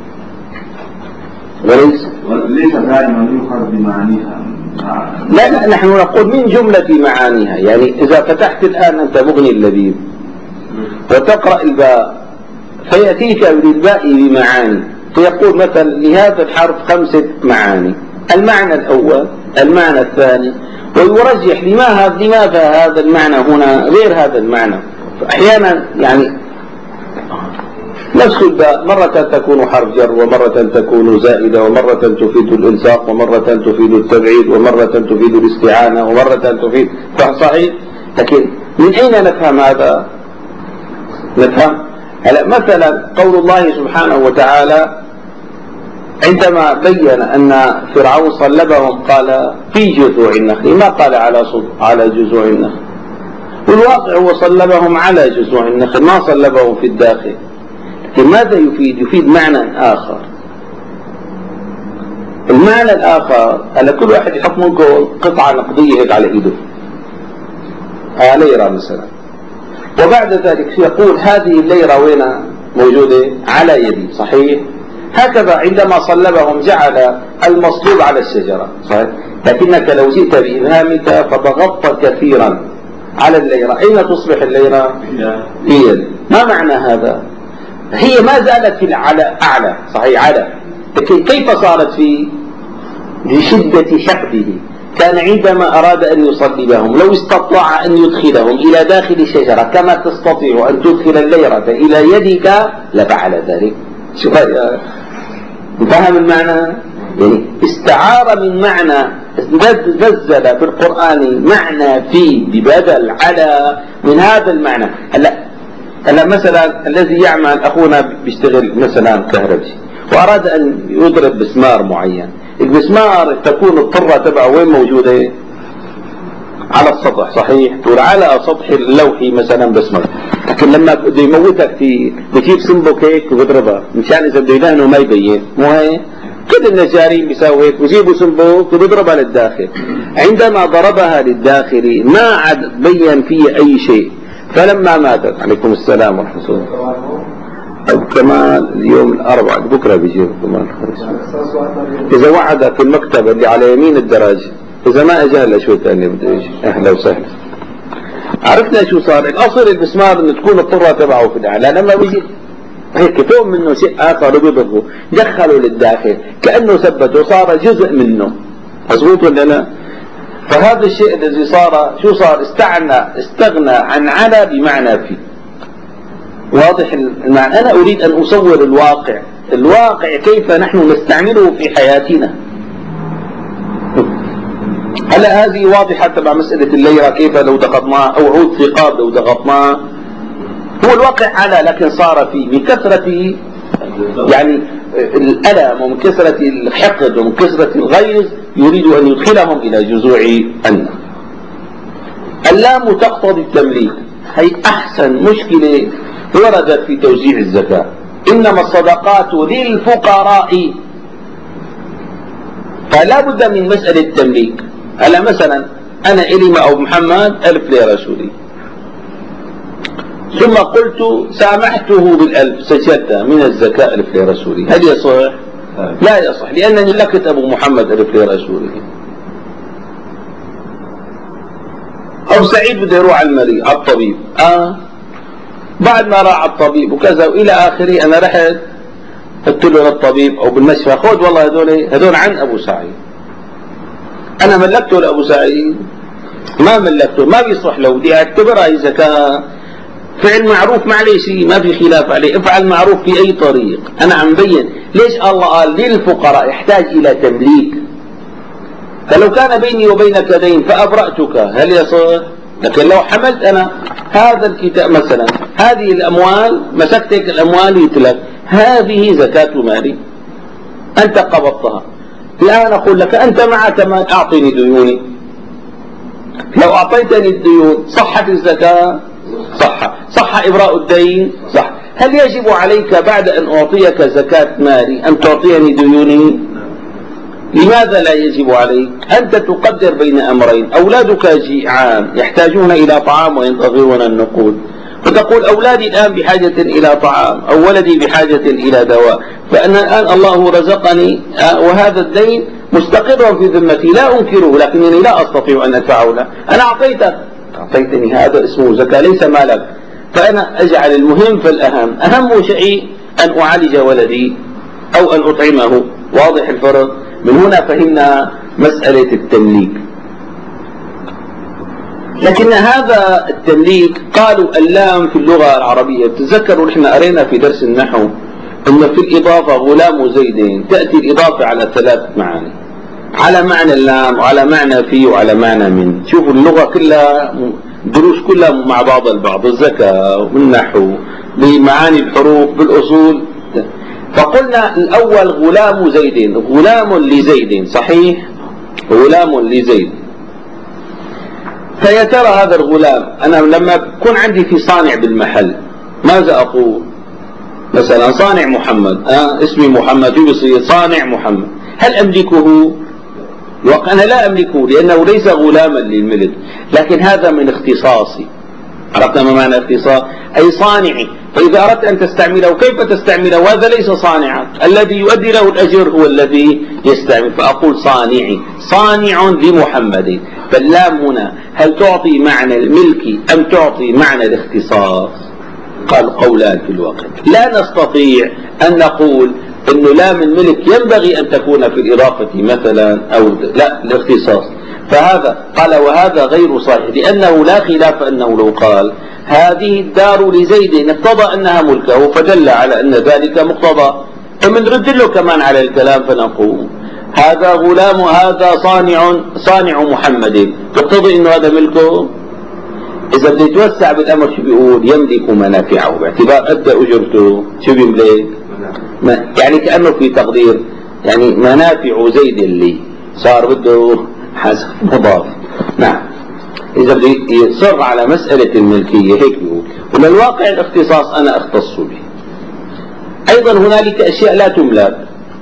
ليس دائما يؤخذ بمعانيها. لا نحن نقول من جملة معانيها. يعني إذا فتحت الآن أنت مغني اللبيب وتقرأ الباء فيأتيك بالباء بمعاني، فيقول مثلا لهذا الحرف 5 معاني، المعنى الأول، المعنى الثاني، ويرجح لماذا هذا المعنى هنا غير هذا المعنى. فأحيانا يعني نفس الباء مرة تكون حرف جر ومرة تكون زائدة ومرة تفيد الإلصاق ومرة تفيد التبعيد ومرة تفيد الاستعانة ومرة تفيد صحيح. لكن من أين نفهم هذا؟ نفهم مثلا قول الله سبحانه وتعالى عندما بين أن فرعون صلبهم قال في جذوع النخل، ما قال على جذوع النخل، والواقع هو صلبهم على جذوع النخل ما صلبهم في الداخل. لكن ماذا يفيد؟ يفيد معنى آخر. المعنى الآخر أن كل واحد يحط منكم قطعة نقدية على إيده ليرة مثلا، وبعد ذلك يقول هذه الليرة وين موجودة؟ على يدي. صحيح؟ هكذا عندما صلبهم جعل المصلوب على الشجرة. صحيح؟ لكنك لو جئت بإبهامك فضغطت كثيرا على الليرة، أين تصبح الليرة؟ في يد. ما معنى هذا؟ هي ما زالت في أعلى. صحيح على، لكن كيف صارت في لشدة حقده؟ كان عندما أراد أن يصلبهم لو استطاع أن يدخلهم إلى داخل الشجرة كما تستطيع أن تدخل الليرة إلى يدك لفعل ذلك. شوف فهم المعنى؟ يعني استعار من معنى نزل في القرآن معنى فيه ببدل على من هذا المعنى. هلا مثلا الذي يعمل أخونا بيشتغل مثلا كهربي وأراد أن يضرب مسمار معين، المسمار تكون الطرة تبعه وين موجودة؟ على السطح. صحيح؟ تقول على سطح اللوح مثلا بسمار. لكن لما بده يموتك بجيب سنبك هيك وبضربها مشان إذا بده يدهنه ما يبين، مو هيك؟ كل النجارين بيساوي هيك، بيجيبوا سنبك وبضربها للداخل. عندما ضربها للداخل ما عاد بين فيه أي شيء، فلما ماتت عليكم السلام ورحمة الله كمال اليوم الأربعاء بكرة بيجي كمال الخميس. إذا وعدك في المكتب اللي على يمين الدراجة، إذا ما أجا إلا شوي ثاني بده يجي. أهلا وسهلا. عرفنا شو صار. الأصل المسمار إن تكون الطرة تبعه في الأعلى، لما بيجي هيك فوق منه شيء آخر وبيضربه دخلوا للداخل كأنه ثبته صار جزء منه. مظبوط ولا لا؟ فهذا الشيء الذي صار شو صار؟ استغنى عن على بمعنى فيه. واضح المعنى؟ أنا أريد أن أصور الواقع كيف نحن نستعمله في حياتنا. هلا هذه واضحة تبع مسألة الليرة كيف لو ضغطناها أو عود ثقاب لو ضغطناها، هو الواقع على لكن صار فيه من كثرة يعني الألم ومن كثرة الحقد ومن كثرة الغيظ يريد أن يدخلهم إلى جذوع النخل. اللام تقتضي التمليك، هي أحسن مشكلة وردت في توزيع الزكاة. إنما الصدقات للفقراء فلا بد من مسألة تمليك. هلا مثلا أنا إلي مع أبو محمد 1000 ليرة سوري، ثم قلت سامحته بال1000 سجلتها من الزكاة 1000 ليرة سوري، هل يصح؟ لا يصح، لأنني ملكت أبو محمد 1000 ليرة سوري. أو سعيد بده يروح على المريض على الطبيب، بعد ما راح على الطبيب وكذا وإلى آخره، أنا رحت قلت له للطبيب أو بالمشفى خذ والله هذول عن أبو سعيد، أنا ملكته لأبو سعيد؟ ما ملكته، ما بيصح له، بدي أعتبرها زكاة فعل معروف، معلش ما في خلاف عليه، افعل معروف في أي طريق. أنا عم بين ليش الله قال للفقراء يحتاج إلى تمليك. فلو كان بيني وبينك دين فأبرأتك هل يصح؟ لكن لو حملت أنا هذا الكتاب مثلا، هذه الأموال، مسكتك الأموال يتلك، هذه زكاة مالي أنت قبضتها، الآن أقول لك أنت معك مال أعطني ديوني، لو أعطيتني الديون صحت الزكاة؟ صح إبراء الدين؟ صح. هل يجب عليك بعد أن أعطيك زكاة مالي أن تعطيني ديوني؟ لماذا لا يجب عليك؟ أنت تقدر بين أمرين، أولادك جيعان يحتاجون إلى طعام وينتظرون النقود، فتقول أولادي الآن بحاجة إلى طعام أو ولدي بحاجة إلى دواء، فأنا الآن الله رزقني وهذا الدين مستقر في ذمتي لا أنكره، لكنني لا أستطيع أن أدفعه له، أنا أعطيتني، هذا اسمه زكاة ليس مالك. فأنا أجعل المهم فالأهم، أهم شيء أن أعالج ولدي أو أن أطعمه. واضح الفرق؟ من هنا فهمنا مسألة التمليك. لكن هذا التمليك قالوا اللام في اللغة العربية، تتذكروا نحن قرينا في درس النحو أن في الإضافة غلام زيد، تأتي الإضافة على 3 معاني، على معنى اللام وعلى معنى في وعلى معنى من. شوفوا اللغة كلها، دروس كلها مع بعض البعض، الزكاة والنحو بمعاني الحروف بالأصول. فقلنا الأول غلام زيد، غلام لزيد، صحيح؟ غلام لزيد. فيا ترى هذا الغلام أنا لما يكون عندي في صانع بالمحل ماذا أقول؟ مثلا صانع محمد، اسمي محمد، شو بصير؟ صانع محمد. هل أملكه؟ الواقع أنا لا أملكه لأنه ليس غلاما للملك، لكن هذا من اختصاصي. عرفنا ما معنى اختصاص؟ أي صانعي، فإذا أردت أن تستعمله كيف تستعمله؟ وهذا ليس صانعا، الذي يؤدي له الأجر هو الذي يستعمل، فأقول صانعي، صانع لمحمد. فاللام هنا هل تعطي معنى الملك أم تعطي معنى الاختصاص؟ قال قولان في الوقت. لا نستطيع أن نقول أنه لام الملك ينبغي أن تكون في الإضافة مثلا أو لا، الاختصاص. فهذا قال وهذا غير صحيح، لأنه لا خلاف أنه لو قال هذه الدار لزيد اقتضى أنها ملكه، فدل على أن ذلك مقتضى، فمنرد له كمان على الكلام فنقول هذا غلام، هذا صانع محمد، تقتضي أنه هذا ملكه. إذا بده يتوسع بالأمر شو بيقول؟ يملك منافعه، باعتبار أدى أجرته شو بيملك؟ يعني كأنه في تقدير، يعني منافع زيد اللي صار بده حسب مضاف. نعم، إذا بده يصر على مسألة الملكية هيك بيقول. وللواقع الاختصاص أنا أختص به. أيضا هنالك أشياء لا تملك،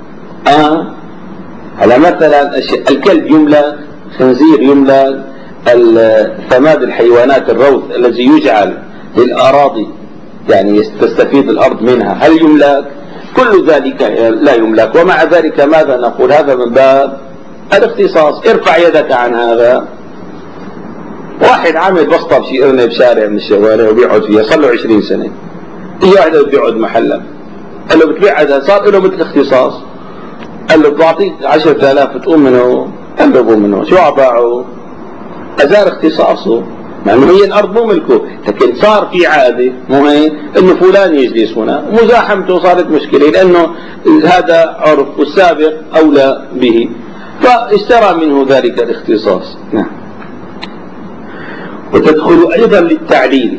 على مثلا الكلب يملك، خنزير يملك، ثماد الحيوانات الروث الذي يجعل للأراضي يعني تستفيد الأرض منها، هل يملك؟ كل ذلك لا يملك. ومع ذلك ماذا نقول؟ هذا من باب الاختصاص. ارفع يدك عن هذا. واحد عامل بسطة بشي ارنب بشارع من الشوارع وبيقعد فيها صار له 20 سنة، اي واحد بيقعد محلا قال له بتبيع هذا، صار له مثل اختصاص، قال له بعطيك 10,000 تقوم منه، قال له بقوم منه. شو عباعه؟ أزار اختصاصه، مع انه هي الارض مو ملكه، لكن صار في عاده مو هي انه فلان يجلس هنا، مزاحمته صارت مشكله لانه هذا عرف والسابق اولى به، فاشترى منه ذلك الاختصاص. نعم. وتدخل ايضا للتعليل،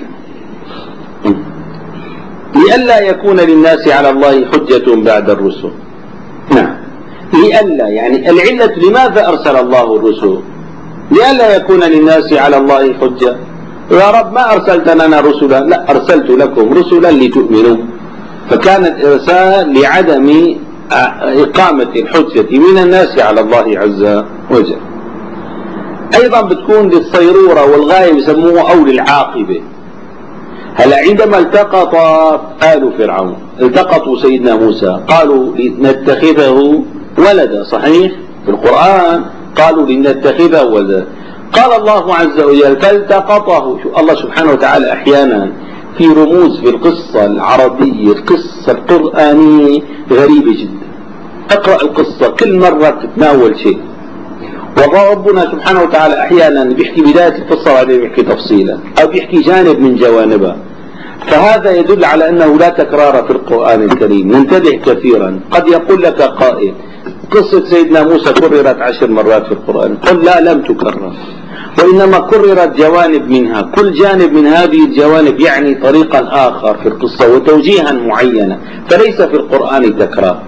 لئلا يكون للناس على الله حجة بعد الرسل. نعم، لئلا يعني العلة لماذا ارسل الله الرسل؟ لئلا يكون للناس على الله حجة. يا رب ما أرسلت لنا رسلا، لا، أرسلت لكم رسلا لتؤمنوا، فكان الإرسال لعدم إقامة الحجة من الناس على الله عز وجل. أيضا بتكون للصيرورة والغاية بيسموه أو للعاقبة. هلا عندما التقط آل فرعون التقطوا سيدنا موسى قالوا لنتخذه ولدا، صحيح؟ في القرآن قالوا لنتخذه ولدا. قال الله عز وجل فالتقطه. الله سبحانه وتعالى أحيانا في رموز في القصة العربية القصة القرآنية غريبة جدا. اقرأ القصة كل مرة تتناول شيء، وربنا سبحانه وتعالى أحيانا بيحكي بداية القصة وبعدين بيحكي تفصيلا أو بيحكي جانب من جوانبها، فهذا يدل على أنه لا تكرار في القرآن الكريم. ننتبه كثيرا. قد يقول لك قائل قصة سيدنا موسى كررت 10 مرات في القرآن، قل لا لم تكرر، وإنما كررت جوانب منها، كل جانب من هذه الجوانب يعني طريقا آخر في القصة وتوجيها معينا، فليس في القرآن تكرار.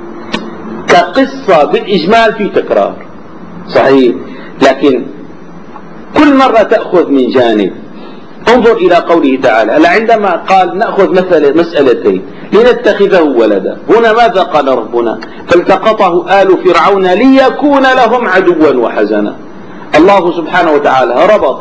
كقصة بالإجمال في تكرار صحيح، لكن كل مرة تأخذ من جانب. انظر إلى قوله تعالى عندما قال نأخذ مسألتين لنتخذه ولدا، هنا ماذا قال ربنا؟ فالتقطه آل فرعون ليكون لهم عدوا وحزنا. الله سبحانه وتعالى ربط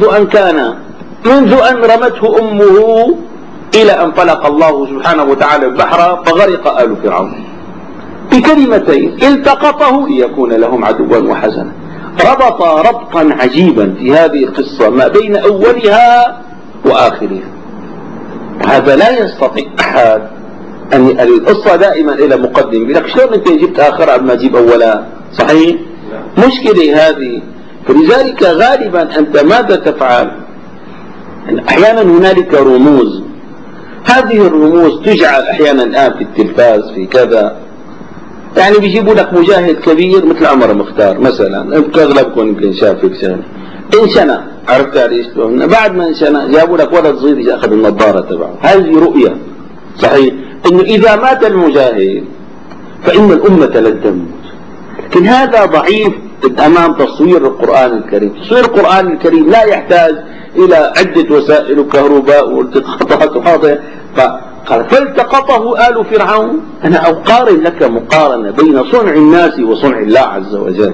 منذ أن رمته أمه إلى أن فلق الله سبحانه وتعالى البحر فغرق آل فرعون بكلمتين التقطه ليكون لهم عدوا وحزنا. ربط ربطا عجيبا في هذه القصة ما بين أولها وآخرها. هذا لا يستطيع أحد أن القصة دائما إلى مقدم، لك شلون أنت جبت آخرها ما تجيب أولها؟ صحيح؟ مشكلة هذه. فلذلك غالبا أنت ماذا تفعل؟ أحيانا هنالك رموز، هذه الرموز تجعل أحيانا الآن في التلفاز في كذا، يعني بيجيبوا لك مجاهد كبير مثل عمر مختار مثلا، اغلبكم يمكن شاف فيك شغله انشنى، عرفت علي؟ بعد ما انشنى جابوا لك ولد صغير اخذ النظاره تبعه. هذه رؤيه صحيح انه اذا مات المجاهد فان الامه لن تموت، لكن هذا ضعيف امام تصوير القران الكريم. تصوير القران الكريم لا يحتاج الى عده وسائل وكهرباء والتقاطات وهذا. قال فالتقطه آل فرعون. أنا أقارن لك مقارنة بين صنع الناس وصنع الله عز وجل.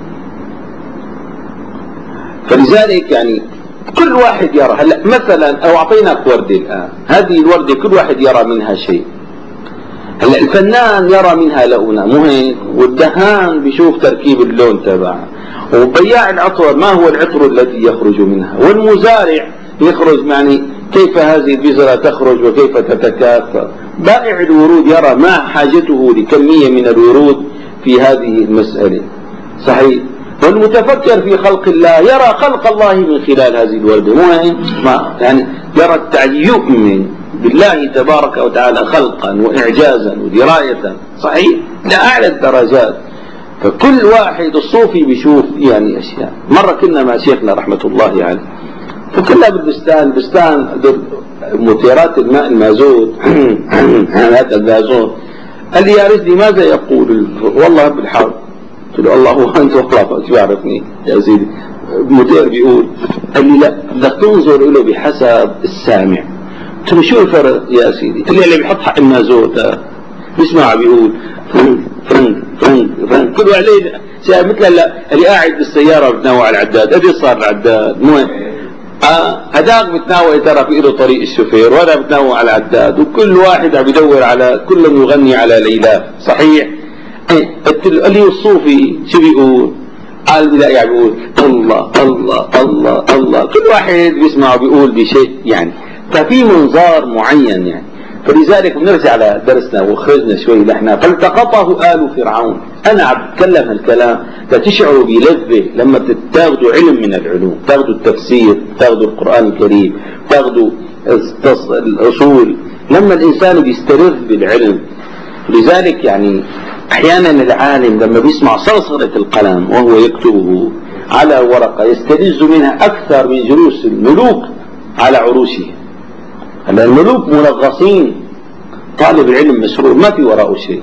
فلذلك يعني كل واحد يرى. هلا مثلا أو أعطيناك وردة الآن، هذه الوردة كل واحد يرى منها شيء. هلا الفنان يرى منها لونها مو هيك، والدهان بيشوف تركيب اللون تبعها، وبياع العطر ما هو العطر الذي يخرج منها، والمزارع يخرج يعني كيف هذه البذرة تخرج وكيف تتكاثر. بائع الورود يرى ما حاجته لكمية من الورود في هذه المسألة صحيح. والمتفكر في خلق الله يرى خلق الله من خلال هذه الوردة، ما يعني يرى التعجيب، يؤمن بالله تبارك وتعالى خلقا وإعجازا ودراية صحيح لأعلى الدرجات. فكل واحد الصوفي بيشوف يعني أشياء. مرة كنا مع شيخنا رحمة الله عليه فكنا بالبستان مثيرات الماء المازوت هذا المازوت. قال لي يا رجلي ماذا يقول؟ والله بالحرب. قلت له الله وانت والله شو يعرفني يا سيدي مثير بيقول. قال لي لا بدك تنظر له بحسب السامع. قلت له شو الفرق يا سيدي؟ قال لي اللي بيحط حق المازوت بيسمع بيقول فرنك فرنك فرنك فرنك كل واحد مثل اللي قاعد بالسياره بتناوى على العداد. ادي صار العداد مو هذاك بتناوى ترى في له طريق الشوفير وهذا بتناوى على العداد، وكل واحد عم يدور على كل يغني على ليلى صحيح. قلت له قال لي الصوفي شو بيقول؟ قال بلاقي بيقول الله الله الله الله. كل واحد بيسمع بيقول بشيء يعني، ففي منظار معين يعني. فلذلك بنرجع على درسنا وخرجنا شوي لحنا فالتقطه آل فرعون. أنا عم بتكلم هالكلام لتشعروا بلذة لما تاخذوا علم من العلوم، تاخذوا التفسير، تاخذوا القرآن الكريم، تاخذوا الأصول، لما الإنسان بيسترد بالعلم. لذلك يعني أحيانا العالم لما بيسمع صرصرة القلم وهو يكتبه على ورقة يستلذ منها أكثر من جلوس الملوك على عروشه. هلا الملوك منغصين، طالب العلم مسرور ما في وراءه شيء.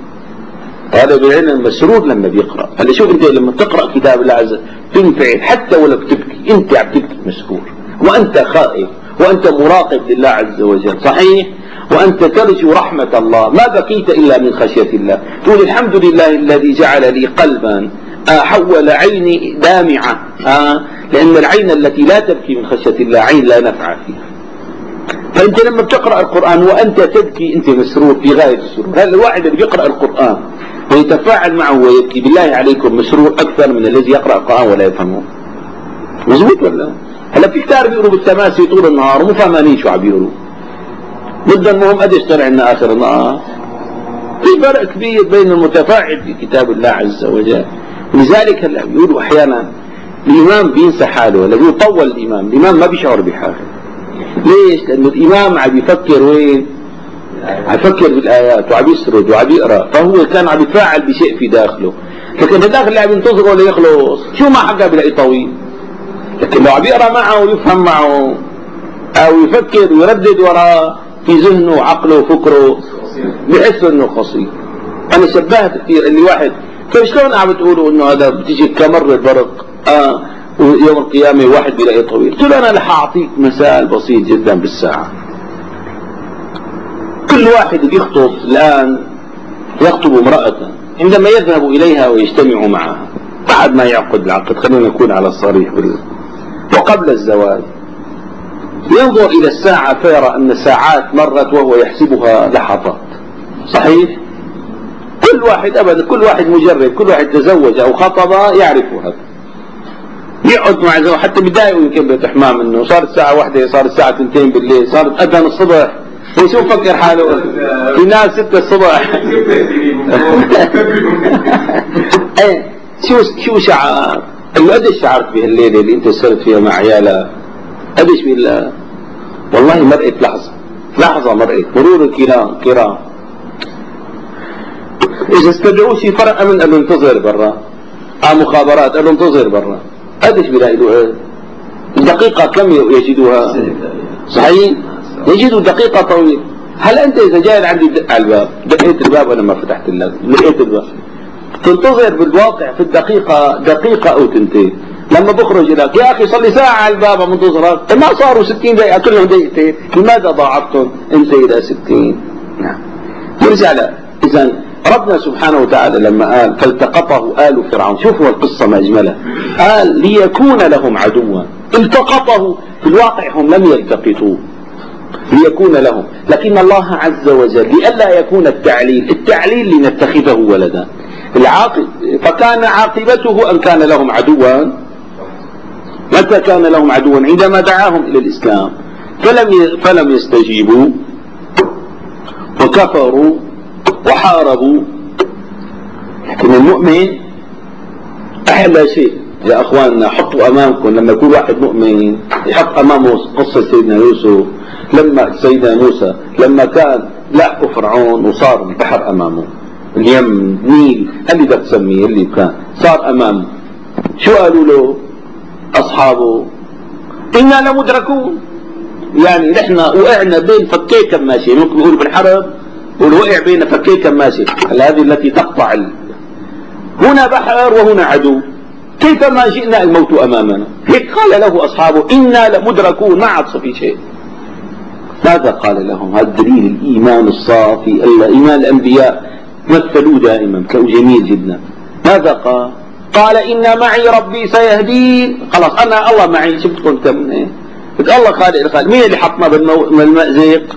طالب العلم مسرور لما بيقرأ. هلا شوف انت لما تقرأ كتاب الله عز وجل تنفعل حتى ولو بتبكي، انت عم تبكي مسرور وانت خائف وانت مراقب لله عز وجل صحيح. وأنت ترجو رحمة الله ما بقيت إلا من خشية الله. تقول الحمد لله الذي جعل لي قلبا حول عيني دامعة، لأن العين التي لا تبكي من خشية الله عين لا نفع فيها. فأنت لما بتقرأ القرآن وأنت تبكي أنت مسرور في غاية السرور. هذا الواحد اللي بيقرأ القرآن ويتفاعل معه ويبكي بالله عليكم مسرور أكثر من الذي يقرأ القرآن ولا يفهمه. مزبوط ولا؟ هلا في كتار بيقروا بالتماسي طول النهار ومو فاهمانين شو عم بيقروا. بدنا المهم قديش طلع لنا آخر النهار. في فرق كبير بين المتفاعل في كتاب الله عز وجل. لذلك هلا بيقولوا أحيانا الإمام بينسى حاله ولا بيطول الإمام ما بيشعر بحاله. ليش؟ لأنه الإمام عم يفكر وين؟ عم يفكر بالآيات وعم يسرد وعم يقرأ، فهو كان عم يتفاعل بشيء في داخله. لكن في الداخل اللي عم ينتظره ليخلص شو ما حقه بلاقي طويل. لكن لو عم يقرأ معه ويفهم معه أو يفكر ويردد وراه في ذهنه وعقله وفكره بحس انه قصير. انا شبهت كثير اللي واحد فشلون عم بتقولوا انه هذا بتيجي كمر البرق ويوم القيامة واحد بيلاقي طويل. قلت له انا رح اعطيك مثال بسيط جدا بالساعة. كل واحد بيخطب الان يخطب امرأة عندما يذهب اليها ويجتمع معها بعد ما يعقد العقد، خلينا نكون على الصريح وقبل الزواج ينظر إلى الساعة فيرى أن ساعات مرت وهو يحسبها لحظات. صحيح؟ كل واحد أبدا، كل واحد مجرد، كل واحد تزوج أو خطب يعرف هذا. يقعد مع زوجه حتى بداية يمكن بتحمام إنه صارت الساعة 1، صارت الساعة 2 بالليل، صارت أذان الصبح، وشو فكر حاله؟ ينام 6 الصبح. شو شعر؟ قديش شعرت بهالليلة اللي أنت صرت فيها مع عيالك؟ قديش بالله؟ والله مرقت لحظة مرقت مرور الكرام. إذا استدعوه شي فرق أمن قال له انتظر برا، مخابرات قال له انتظر برا، قديش بيلاقي له دقيقة كم يجدوها؟ صحيح؟ يجدوا دقيقة طويلة. هل أنت إذا جاي عندي بدق على الباب، دقيت الباب وأنا ما فتحت لقيت الباب، تنتظر بالواقع في الدقيقة دقيقة أو 2. لما بخرج لك يا أخي صار لي ساعة على الباب منتظرك، ما صاروا 60 دقيقة كلهم دقيقتين، لماذا ضاعفتهم أنت إلى 60؟ نعم. يرجع له. إذا ربنا سبحانه وتعالى لما قال فالتقطه آل فرعون، شوفوا القصة ما أجملها، قال ليكون لهم عدوا، التقطه في الواقع هم لم يلتقطوه ليكون لهم، لكن الله عز وجل لئلا يكون التعليل لنتخذه ولدا فكان عاقبته أن كان لهم عدوا. متى كان لهم عدوا؟ عندما دعاهم إلى الإسلام فلم يستجيبوا وكفروا وحاربوا. لكن المؤمن أحلى شيء يا أخواننا، حطوا أمامكم لما يكون واحد مؤمن يحط أمامه قصة سيدنا يوسف، لما سيدنا موسى لما كان لاحقوا فرعون وصار البحر أمامه، اليم نيل اللي بدك تسميه اللي كان صار أمامه، شو قالوا له أصحابه؟ إنا لمدركون. يعني نحن وقعنا بين فكي كماشي، ممكن نقول بالحرب والوقع بين فكي كماشي، هذه التي تقطع هنا بحر وهنا عدو، كيفما جئنا الموت أمامنا. هيك قال له أصحابه إنا لمدركون، ما عطس في شيء. ماذا قال لهم؟ هذا دليل الإيمان الصافي، إيمان الأنبياء مثلوه دائما جميل جدا. ماذا قال؟ قال إن معي ربي سيهدين. خلاص أنا الله معي، شو بدكم كم إيه؟ الله خالق الخالق. مين اللي حطنا بالمأزق؟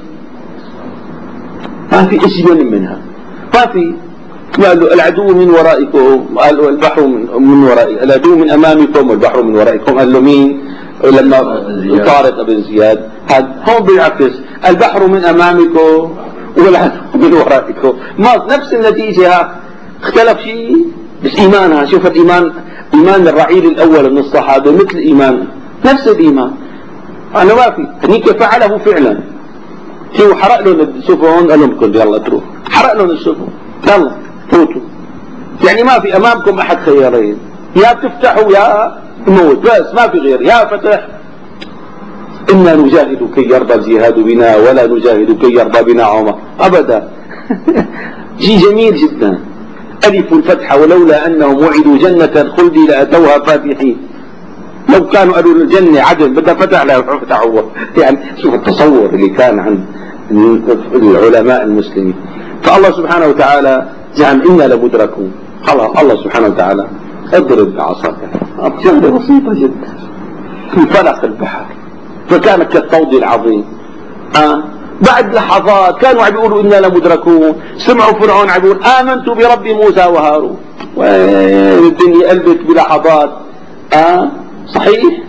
ما في أجمل منها، ما في. قال له العدو من ورائكم، قال له البحر من ورائكم، العدو من أمامكم والبحر من ورائكم. قال له مين؟ لما طارق بن زياد. هون بالعكس، البحر من أمامكم والعدو من ورائكم، ما نفس النتيجة. اختلف شيء بس إيمانها. شوف الإيمان، إيمان الرعيل الأول من الصحابة مثل إيمان، نفس الإيمان. أنا ما في هنيك فعله فعلا. شو حرق لهم السفن، قال لهم يلا اتركوا، حرق لهم السفن، يلا فوتوا. يعني ما في أمامكم أحد خيارين، يا بتفتحوا يا موت، بس ما في غير، يا فتح إنا نجاهد كي يرضى الجهاد بنا ولا نجاهد كي يرضى بنا عمر أبدا. شيء جميل جدا. ألف الفتحة ولولا أنهم وعدوا جنة الخلد لأتوها فاتحين. لو كانوا قالوا الجنة عدن بدها فتح لا فتحوا. يعني شوف التصور اللي كان عند العلماء المسلمين. فالله سبحانه وتعالى زعم إنا لمدركون. خلاص الله سبحانه وتعالى اضرب بعصاك، شغلة بسيطة جدا في فلق البحر فكان كالطود العظيم. بعد لحظات كانوا عم يقولوا إنا لمدركون، سمعوا فرعون عم يقول آمنت برب موسى وهارون، والدنيا قلبت بلحظات. صحيح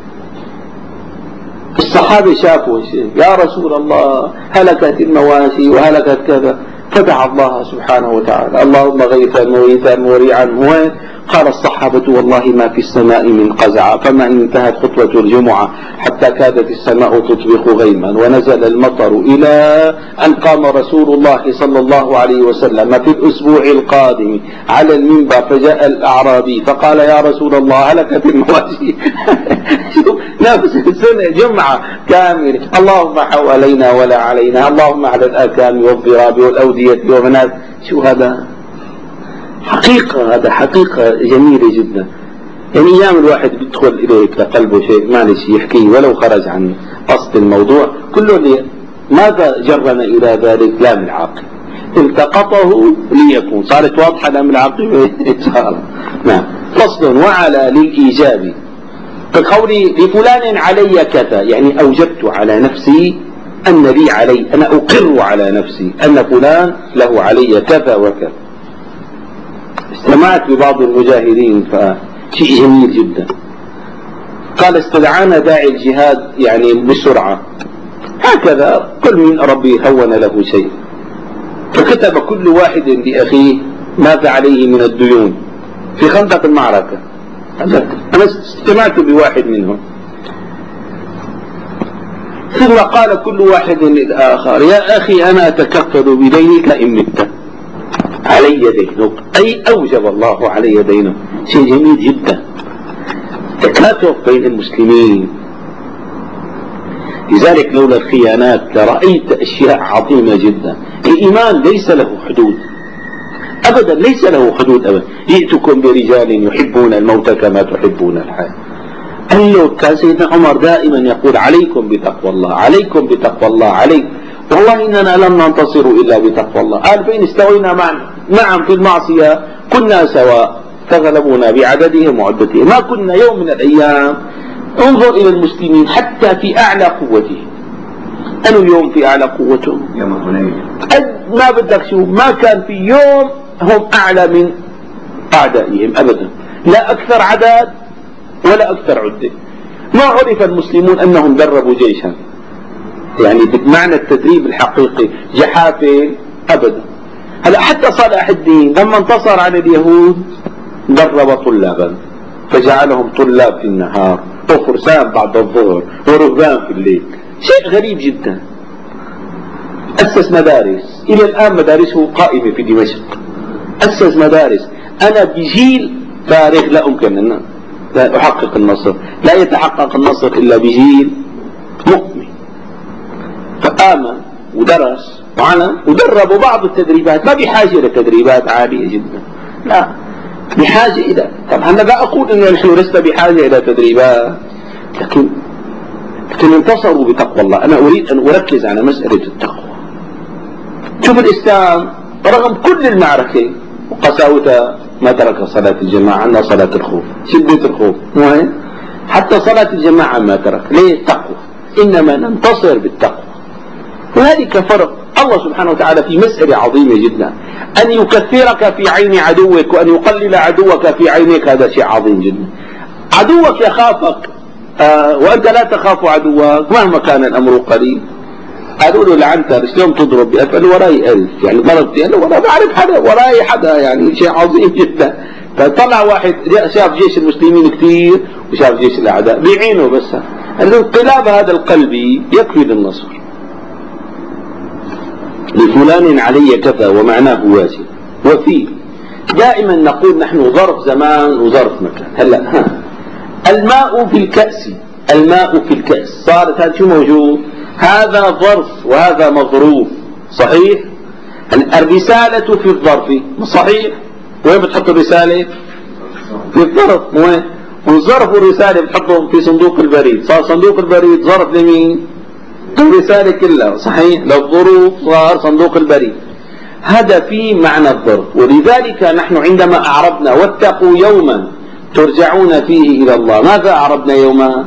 الصحابة شافوا شيء، يا رسول الله هلكت المواشي وهلكت كذا، فدعا الله سبحانه وتعالى اللهم غيثا مغيثا مريعا. قال الصحابة والله ما في السماء من قزعة، فما انتهت خطوة الجمعة حتى كادت السماء تطبق غيما، ونزل المطر إلى أن قام رسول الله صلى الله عليه وسلم في الأسبوع القادم على المنبر، فجاء الأعرابي فقال يا رسول الله هلكت المواشي. نفس السنة جمعة كاملة، اللهم حوالينا ولا علينا، اللهم على الآكام والضراب والأودية ومنات. شو هذا؟ حقيقة، هذا حقيقة جميلة جدا. يعني أيام الواحد بيدخل إليك لقلبه شيء معلش يحكيه ولو خرج عن أصل الموضوع كله. ماذا جرنا إلى ذلك؟ لا من العاقل، التقطه ليكون، صارت واضحة لا من العاقل. نعم. فصل وعلى للإيجاب كقولي لفلان علي كذا، يعني أوجبت على نفسي أن لي علي، أنا أقر على نفسي أن فلان له علي كذا وكذا. استمعت ببعض المجاهدين فشيء جميل جدا، قال استدعانا داعي الجهاد يعني بسرعة هكذا، كل من ربي هون له شيء، فكتب كل واحد لأخيه ماذا عليه من الديون في خندق المعركة. أنا استمعت بواحد منهم، ثم قال كل واحد للآخر يا أخي أنا أتكفل بدينك إن مت، علي دينك، أي أوجب الله علي دينك. شيء جميل جدا، تكاتف بين المسلمين. لذلك لولا الخيانات لرأيت أشياء عظيمة جدا. الإيمان ليس له حدود أبدا، ليس له حدود أبدا. جئتكم برجال يحبون الموت كما تحبون الحياة. كان سيدنا عمر دائما يقول عليكم بتقوى الله، عليكم بتقوى الله، عليكم، والله إننا لم ننتصر إلا بتقوى الله. قال فإن استوينا معا في المعصية كنا سواء، فغلبونا بعددهم وعدتهم. ما كنا يوم من الأيام، انظر إلى المسلمين حتى في أعلى قوتهم، أنوا اليوم في أعلى قوتهم ما بدك شو، ما كان في يوم هم أعلى من أعدائهم أبدا، لا أكثر عدد ولا أكثر عدة. ما عرف المسلمون أنهم دربوا جيشا يعني بمعنى التدريب الحقيقي جحافل أبدا. هلا حتى صلاح الدين لما انتصر على اليهود درب طلابا فجعلهم طلاب في النهار وفرسان بعد الظهر ورهبان في الليل. شيء غريب جدا. أسس مدارس، إلى الآن مدارسه قائمة في دمشق. أسس مدارس. أنا بجيل فارغ لا أمكن أن لا أحقق النصر، لا يتحقق النصر إلا بجيل مؤمن. فآمن ودرس وعلم ودربوا بعض التدريبات، ما بحاجة إلى تدريبات عالية جدا، لا بحاجة إلى، طبعا أنا لا أقول إنه نحن لسنا بحاجة إلى تدريبات، لكن انتصروا بتقوى الله. أنا أريد أن أركز على مسألة التقوى. شوف الإسلام رغم كل المعركة وقساوتها ما ترك صلاة الجماعة، عندنا صلاة الخوف، شدة الخوف مهم، حتى صلاة الجماعة ما ترك. ليه؟ التقوى، إنما ننتصر بالتقوى. وهذه فرق الله سبحانه وتعالى في مسألة عظيمة جدا، أن يكثرك في عين عدوك وأن يقلل عدوك في عينك، هذا شيء عظيم جدا. عدوك يخافك وأنت لا تخاف عدوك مهما كان الأمر قليل. قالوا له لعنتر شلون تضرب؟ قال له وراي 1000 يعني ضربتي، قال له ولا بعرف حدا وراي حدا، يعني شيء عظيم جدا. فطلع واحد شاف جيش المسلمين كثير وشاف جيش الأعداء بعينه بس، قال له انقلاب هذا القلب يكفي للنصر. لفلان علي كذا ومعناه واجب. وفي دائما نقول نحن ظرف زمان وظرف مكان. هلا الماء في الكأس، الماء في الكأس صارت هذا شو موجود، هذا ظرف وهذا مظروف، صحيح؟ الرسالة في الظرف صحيح، وين بتحط الرسالة؟ في الظرف، وين؟ والظرف والرسالة بتحطهم في صندوق البريد، صار صندوق البريد ظرف لمين؟ الرسالة كلها صحيح، لو الظروف صار صندوق البريد، هذا في معنى الظرف. ولذلك نحن عندما أعربنا واتقوا يوما ترجعون فيه إلى الله، ماذا أعربنا يوما؟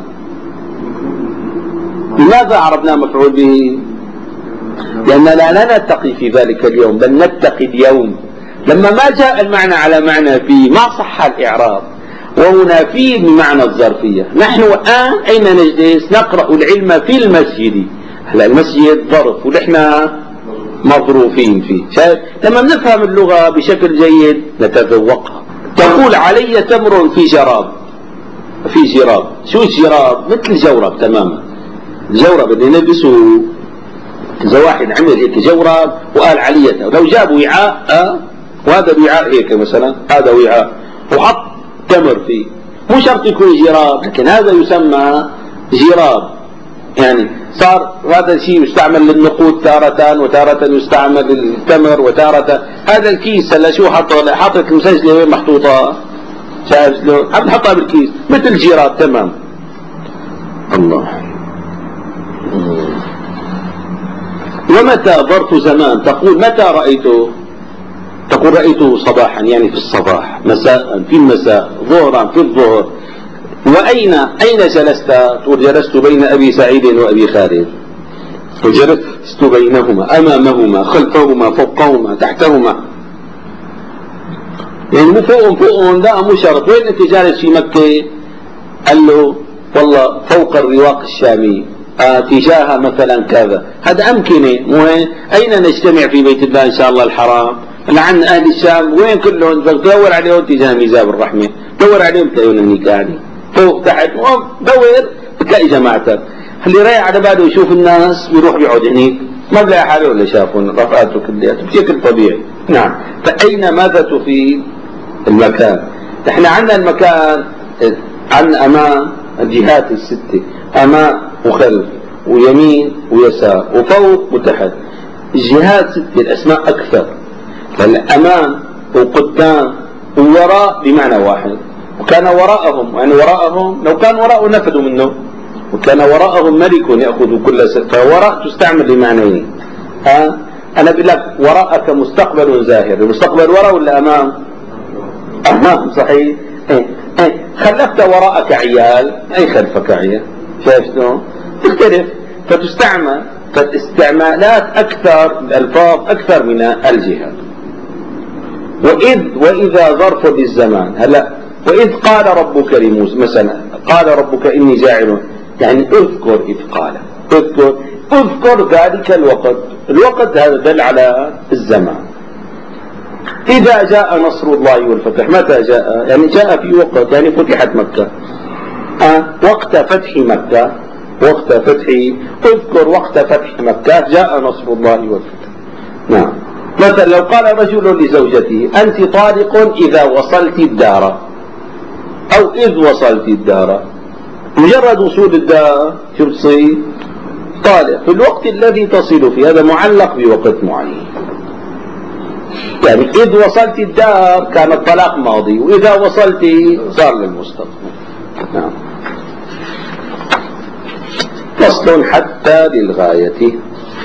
لماذا أعربنا مفعول به؟ لأننا لا نتقي في ذلك اليوم بل نتقي اليوم. لما ما جاء المعنى على معنى فيه ما صح الإعراب، وهنا فيه بمعنى الظرفية. نحن الآن أين نجلس؟ نقرأ العلم في المسجد. هلا المسجد ظرف ونحن مظروفين فيه. شايف؟ لما نفهم اللغة بشكل جيد نتذوقها. تقول علي تمر في جراب، في جراب. شو الجراب؟ مثل الجورب تماما. الجورب اللي نلبسه، إذا واحد عمل هيك جورب وقال عليته، ولو جاب وعاء وهذا الوعاء هيك مثلا، هذا وعاء وحط تمر فيه، مو شرط يكون جراب، لكن هذا يسمى جراب. يعني صار هذا الشيء يستعمل للنقود تارة، وتارة يستعمل للتمر، وتارة هذا الكيس هلا شو حاطط المسجلة وين محطوطة؟ شايف شلون؟ عم نحطها بالكيس مثل جراب تمام. الله. ومتى ظرف زمان، تقول متى رأيته؟ تقول رأيته صباحا يعني في الصباح، مساء في المساء، ظهرا في الظهر. وأين جلست؟ تقول جلست بين أبي سعيد وأبي خالد، وجلست بينهما، أمامهما، خلفهما، فوقهما، تحتهما. يعني مو فوقهم لا، مو شرط. وين أنت جالس في مكة؟ قال له والله فوق الرواق الشامي، تجاه مثلا كذا. هذا أمكنة، مو أين نجتمع في بيت الله إن شاء الله الحرام؟ لعن أهل الشام وين كلهم؟ تدور عليهم تجاه ميزاب الرحمة، دور عليهم تلاقيهم هنيك قاعدين فوق تحت، دور بتلاقي جماعتك. اللي رايح على باله يشوف الناس بيروح يقعد هنيك، ما بلاقي حاله ولا شافهم رفقاته كلياته بشكل طبيعي. نعم. فأين ماذا تفيد؟ المكان. نحن عندنا المكان، عندنا أمام الجهات الستة، أمام وخلف ويمين ويسار وفوق وتحت. الجهات ستة، الأسماء أكثر. فالأمام وقدام ووراء بمعنى واحد. وكان وراءهم، يعني وراءهم لو كان وراءه نفذوا منه، وكان وراءهم ملك يأخذ كل فوراء تستعمل لمعنيين. أنا بقول لك وراءك مستقبل زاهر، المستقبل وراء ولا أمام؟ أمام صحيح. خلفت وراءك عيال، أي خلفك عيال. شايف شلون؟ تختلف. فتستعمل، فالاستعمالات أكثر، الألفاظ أكثر من الجهات. وإذا ظرف للزمان. هلا وإذ قال ربك لموسى مثلا، قال ربك إني جاعل، يعني اذكر إذ قال، اذكر ذلك الوقت هذا دل على الزمان. إذا جاء نصر الله والفتح، متى جاء؟ يعني جاء في وقت، يعني فتحت مكة. وقت فتح مكة، وقت فتح، اذكر وقت فتح مكة جاء نصر الله والفتح. نعم. مثلا لو قال رجل لزوجته أنت طالق إذا وصلت الدار، أو إذ وصلت الدار، مجرد وصول الدار شو بتصير؟ طالق في الوقت الذي تصل فيه، هذا معلق بوقت معين. يعني إذ وصلت الدار كان الطلاق ماضي، وإذا وصلت صار للمستقبل. نعم. فصل حتى للغاية،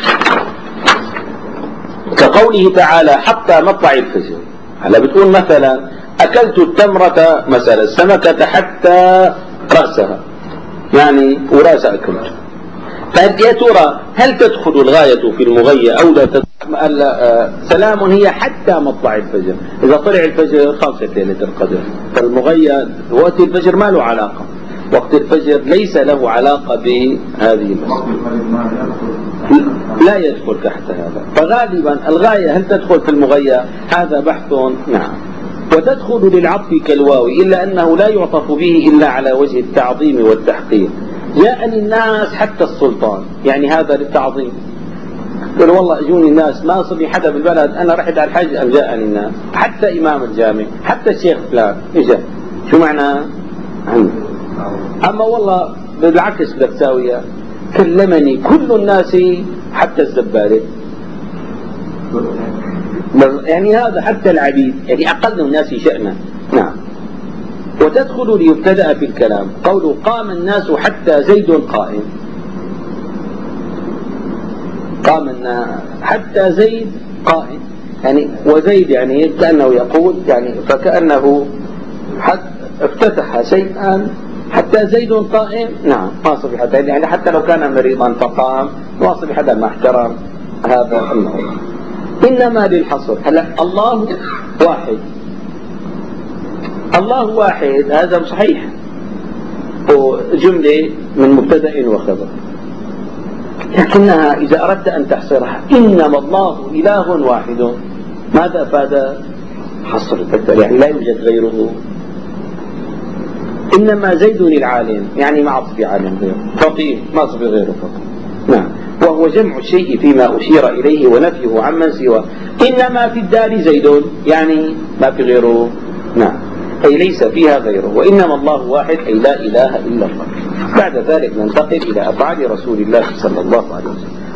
كقوله تعالى حتى مطلع الفجر. هلا بتقول مثلا أكلت التمرة مثلا السمكة حتى رأسها، يعني وراس أكلت. طيب يا ترى هل تدخل الغاية في المغية أو لا تدخل؟ سلام هي حتى مطلع الفجر، إذا طلع الفجر خلصت ليلة القدر. فالمغية وقت الفجر ما له علاقة، وقت الفجر ليس له علاقة بهذه المسألة، لا يدخل تحت هذا. فغالبا الغاية هل تدخل في المغية؟ هذا بحث. نعم. وتدخل للعطف كالواو، إلا أنه لا يعطف به إلا على وجه التعظيم والتحقير. جاءني الناس حتى السلطان، يعني هذا للتعظيم. قل والله اجوني الناس، ما صلي حدا بالبلد، انا رحت على الحج ام جاءني الناس، حتى امام الجامع، حتى الشيخ فلان اجا. شو معنى؟ اما والله بالعكس بدك تساويها، كلمني كل الناس حتى الزبالة، يعني هذا حتى العبيد، يعني اقل الناس شأنا. نعم. وتدخل ليبتدأ في الكلام، قوله قام الناس حتى زيد قائم. قام حتى زيد قائم، يعني وزيد يعني كأنه يقول يعني فكأنه افتتح شيئا حتى زيد قائم. نعم ما صبح حتى، يعني حتى لو كان مريضا فقام ما صبح حتى، ما احترم هذا الموضوع. إنما للحصر. هلا الله واحد، الله واحد هذا صحيح، وجملة من مبتدأ وخبر، لكنها إذا أردت أن تحصرها إنما الله إله واحد، ماذا فاد حصر؟ يعني لا يوجد غيره. إنما زيد العالم، يعني ما عطف عالم غيره، فقيه ما عطف غيره فقط. نعم. وهو جمع الشيء فيما أشير إليه ونفيه عمن سواه. إنما في الدار زيد، يعني ما في غيره. نعم، أي ليس فيها غيره. وإنما الله واحد، أي لا إله إلا الله. بعد ذلك ننتقل إلى أفعال رسول الله صلى الله عليه وسلم.